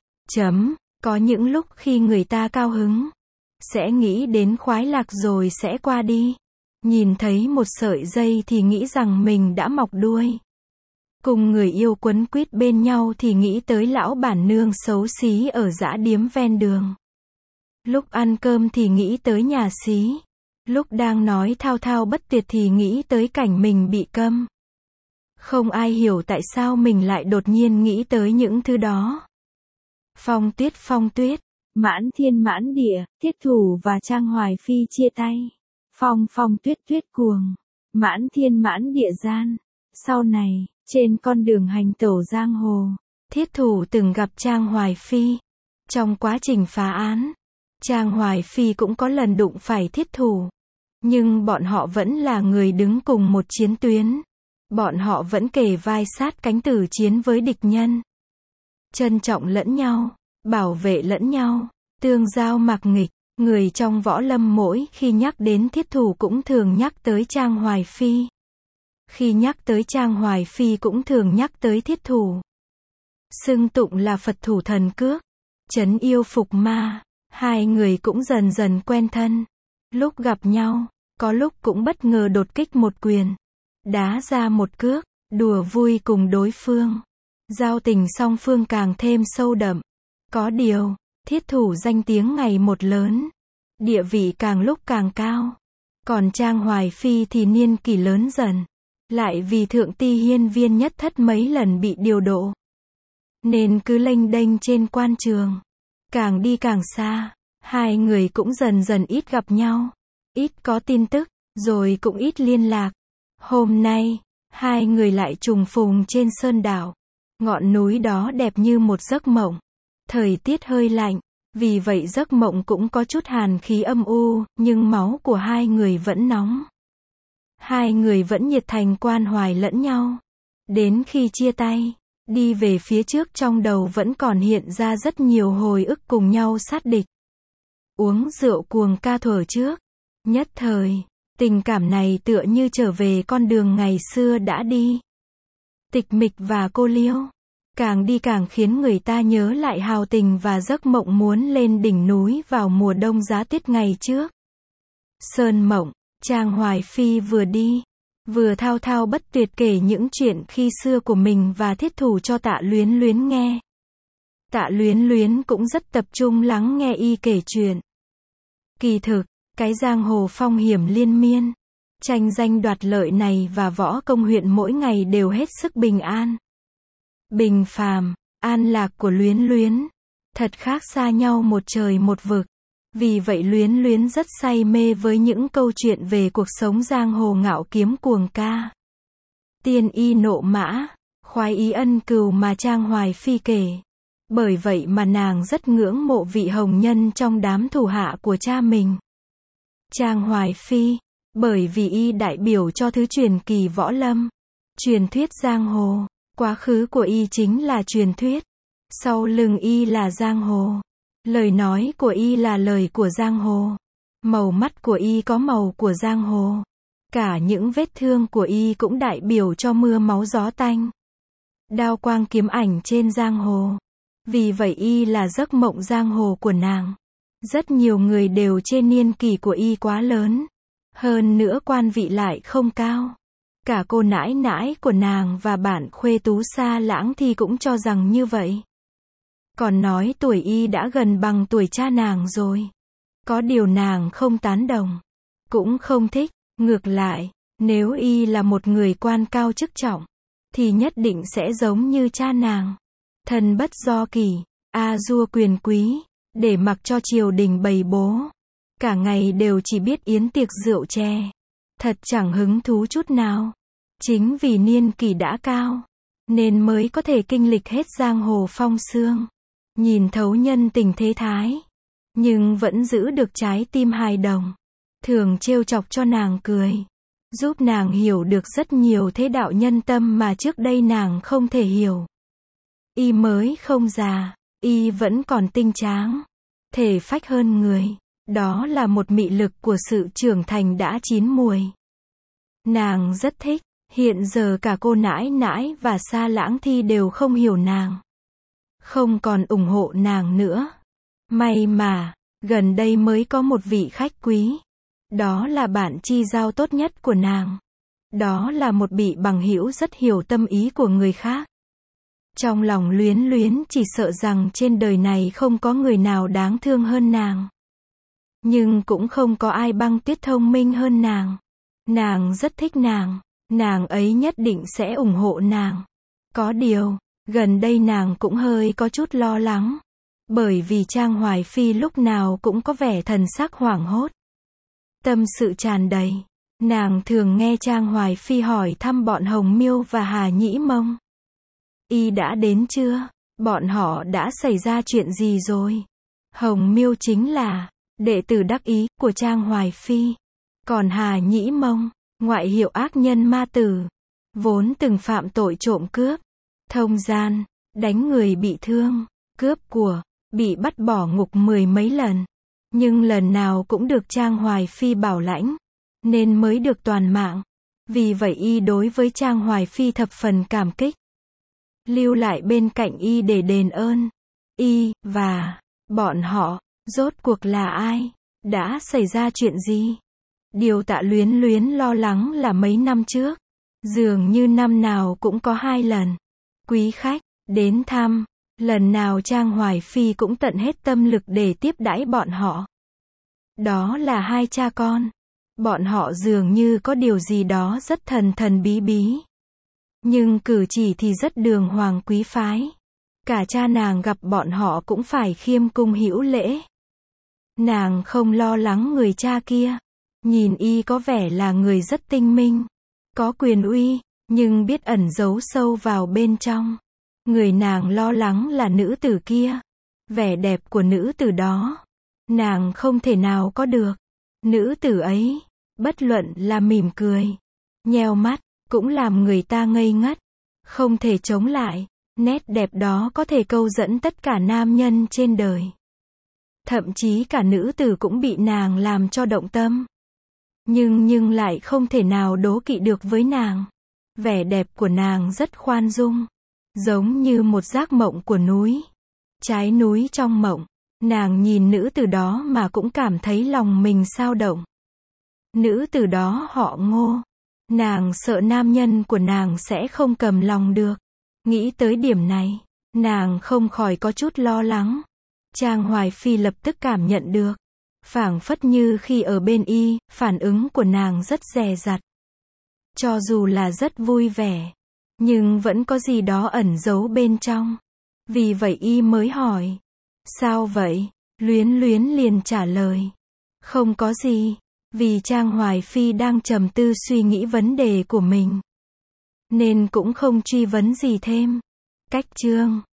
Có những lúc khi người ta cao hứng, sẽ nghĩ đến khoái lạc rồi sẽ qua đi. Nhìn thấy một sợi dây thì nghĩ rằng mình đã mọc đuôi. Cùng người yêu quấn quýt bên nhau thì nghĩ tới lão bản nương xấu xí ở dã điếm ven đường. Lúc ăn cơm thì nghĩ tới nhà xí. Lúc đang nói thao thao bất tuyệt thì nghĩ tới cảnh mình bị câm. Không ai hiểu tại sao mình lại đột nhiên nghĩ tới những thứ đó. Phong tuyết, mãn thiên mãn địa, Thiết Thủ và Trang Hoài Phi chia tay. Phong tuyết cuồng, mãn thiên mãn địa gian. Sau này, trên con đường hành tẩu giang hồ, Thiết Thủ từng gặp Trang Hoài Phi. Trong quá trình phá án, Trang Hoài Phi cũng có lần đụng phải Thiết Thủ. Nhưng bọn họ vẫn là người đứng cùng một chiến tuyến. Bọn họ vẫn kề vai sát cánh tử chiến với địch nhân. Trân trọng lẫn nhau, bảo vệ lẫn nhau, tương giao mặc nghịch. Người trong võ lâm mỗi khi nhắc đến Thiết Thủ cũng thường nhắc tới Trang Hoài Phi. Khi nhắc tới Trang Hoài Phi cũng thường nhắc tới Thiết Thủ. Xưng tụng là Phật thủ thần cước, trấn yêu phục ma, hai người cũng dần dần quen thân. Lúc gặp nhau, có lúc cũng bất ngờ đột kích một quyền, đá ra một cước, đùa vui cùng đối phương. Giao tình song phương càng thêm sâu đậm. Có điều, Thiết Thủ danh tiếng ngày một lớn, địa vị càng lúc càng cao. Còn Trang Hoài Phi thì niên kỷ lớn dần, lại vì Thượng Ti Hiên Viên Nhất Thất mấy lần bị điều độ, nên cứ lênh đênh trên quan trường. Càng đi càng xa, hai người cũng dần dần ít gặp nhau, ít có tin tức, rồi cũng ít liên lạc. Hôm nay, hai người lại trùng phùng trên sơn đảo. Ngọn núi đó đẹp như một giấc mộng. Thời tiết hơi lạnh, vì vậy giấc mộng cũng có chút hàn khí âm u, nhưng máu của hai người vẫn nóng. Hai người vẫn nhiệt thành quan hoài lẫn nhau. Đến khi chia tay, đi về phía trước trong đầu vẫn còn hiện ra rất nhiều hồi ức cùng nhau sát địch. Uống rượu cuồng ca thuở trước. Nhất thời, tình cảm này tựa như trở về con đường ngày xưa đã đi. Tịch mịch và cô liêu. Càng đi càng khiến người ta nhớ lại hào tình và giấc mộng muốn lên đỉnh núi vào mùa đông giá tuyết ngày trước. Sơn Mộng, Trang Hoài Phi vừa đi, vừa thao thao bất tuyệt kể những chuyện khi xưa của mình và Thiết Thủ cho Tạ Luyến Luyến nghe. Tạ Luyến Luyến cũng rất tập trung lắng nghe y kể chuyện. Kỳ thực, cái giang hồ phong hiểm liên miên, tranh danh đoạt lợi này và võ công huyện mỗi ngày đều hết sức bình an. Bình phàm, an lạc của Luyến Luyến, thật khác xa nhau một trời một vực. Vì vậy Luyến Luyến rất say mê với những câu chuyện về cuộc sống giang hồ ngạo kiếm cuồng ca. Tiên y nộ mã, khoái ý ân cừu mà Trang Hoài Phi kể. Bởi vậy mà nàng rất ngưỡng mộ vị hồng nhân trong đám thủ hạ của cha mình. Trang Hoài Phi, bởi vì y đại biểu cho thứ truyền kỳ võ lâm, truyền thuyết giang hồ. Quá khứ của y chính là truyền thuyết, sau lưng y là giang hồ. Lời nói của y là lời của giang hồ. Màu mắt của y có màu của giang hồ. Cả những vết thương của y cũng đại biểu cho mưa máu gió tanh, đao quang kiếm ảnh trên giang hồ. Vì vậy y là giấc mộng giang hồ của nàng. Rất nhiều người đều chê niên kỷ của y quá lớn, hơn nữa quan vị lại không cao. Cả cô nãi nãi của nàng và bản khuê tú Sa Lãng thì cũng cho rằng như vậy. Còn nói tuổi y đã gần bằng tuổi cha nàng rồi. Có điều nàng không tán đồng, cũng không thích. Ngược lại, nếu y là một người quan cao chức trọng, thì nhất định sẽ giống như cha nàng. Thân bất do kỷ, a dua quyền quý, để mặc cho triều đình bày bố. Cả ngày đều chỉ biết yến tiệc rượu chè. Thật chẳng hứng thú chút nào. Chính vì niên kỷ đã cao, nên mới có thể kinh lịch hết giang hồ phong sương, nhìn thấu nhân tình thế thái, nhưng vẫn giữ được trái tim hài đồng. Thường trêu chọc cho nàng cười, giúp nàng hiểu được rất nhiều thế đạo nhân tâm mà trước đây nàng không thể hiểu. Y mới không già, y vẫn còn tinh tráng, thể phách hơn người. Đó là một mị lực của sự trưởng thành đã chín muồi. Nàng rất thích. Hiện giờ cả cô nãi nãi và Sa Lãng Thi đều không hiểu nàng, không còn ủng hộ nàng nữa. May mà, gần đây mới có một vị khách quý. Đó là bạn chi giao tốt nhất của nàng. Đó là một vị bằng hữu rất hiểu tâm ý của người khác. Trong lòng Luyến Luyến chỉ sợ rằng trên đời này không có người nào đáng thương hơn nàng. Nhưng cũng không có ai băng tuyết thông minh hơn nàng. Nàng rất thích nàng. Nàng ấy nhất định sẽ ủng hộ nàng. Có điều, gần đây nàng cũng hơi có chút lo lắng. Bởi vì Trang Hoài Phi lúc nào cũng có vẻ thần sắc hoảng hốt. Tâm sự tràn đầy. Nàng thường nghe Trang Hoài Phi hỏi thăm bọn Hồng Miêu và Hà Nhĩ Mông. Y đã đến chưa? Bọn họ đã xảy ra chuyện gì rồi? Hồng Miêu chính là đệ tử đắc ý của Trang Hoài Phi. Còn Hà Nhĩ Mông, ngoại hiệu ác nhân ma tử, vốn từng phạm tội trộm cướp, thông gian, đánh người bị thương, cướp của, bị bắt bỏ ngục 10 mấy lần. Nhưng lần nào cũng được Trang Hoài Phi bảo lãnh, nên mới được toàn mạng. Vì vậy y đối với Trang Hoài Phi thập phần cảm kích. Lưu lại bên cạnh y để đền ơn. Y, và bọn họ, rốt cuộc là ai? Đã xảy ra chuyện gì? Điều Tạ Luyến Luyến lo lắng là mấy năm trước, dường như năm nào cũng có 2 lần quý khách đến thăm, lần nào Trang Hoài Phi cũng tận hết tâm lực để tiếp đãi bọn họ. Đó là 2 cha con. Bọn họ dường như có điều gì đó rất thần thần bí bí. Nhưng cử chỉ thì rất đường hoàng quý phái. Cả cha nàng gặp bọn họ cũng phải khiêm cung hữu lễ. Nàng không lo lắng người cha kia. Nhìn y có vẻ là người rất tinh minh, có quyền uy, nhưng biết ẩn giấu sâu vào bên trong. Người nàng lo lắng là nữ tử kia. Vẻ đẹp của nữ tử đó, nàng không thể nào có được. Nữ tử ấy, bất luận là mỉm cười, nheo mắt, cũng làm người ta ngây ngất, không thể chống lại. Nét đẹp đó có thể câu dẫn tất cả nam nhân trên đời. Thậm chí cả nữ tử cũng bị nàng làm cho động tâm. Nhưng lại không thể nào đố kỵ được với nàng. Vẻ đẹp của nàng rất khoan dung, giống như một giấc mộng của núi. Trái núi trong mộng, nàng nhìn nữ tử đó mà cũng cảm thấy lòng mình xao động. Nữ tử đó họ Ngô. Nàng sợ nam nhân của nàng sẽ không cầm lòng được. Nghĩ tới điểm này, nàng không khỏi có chút lo lắng. Trang Hoài Phi lập tức cảm nhận được. Phảng phất như khi ở bên y, phản ứng của nàng rất dè dặt. Cho dù là rất vui vẻ, nhưng vẫn có gì đó ẩn giấu bên trong. Vì vậy y mới hỏi. Sao vậy? Luyến Luyến liền trả lời. Không có gì. Vì Trang Hoài Phi đang trầm tư suy nghĩ vấn đề của mình, nên cũng không truy vấn gì thêm. Cách chương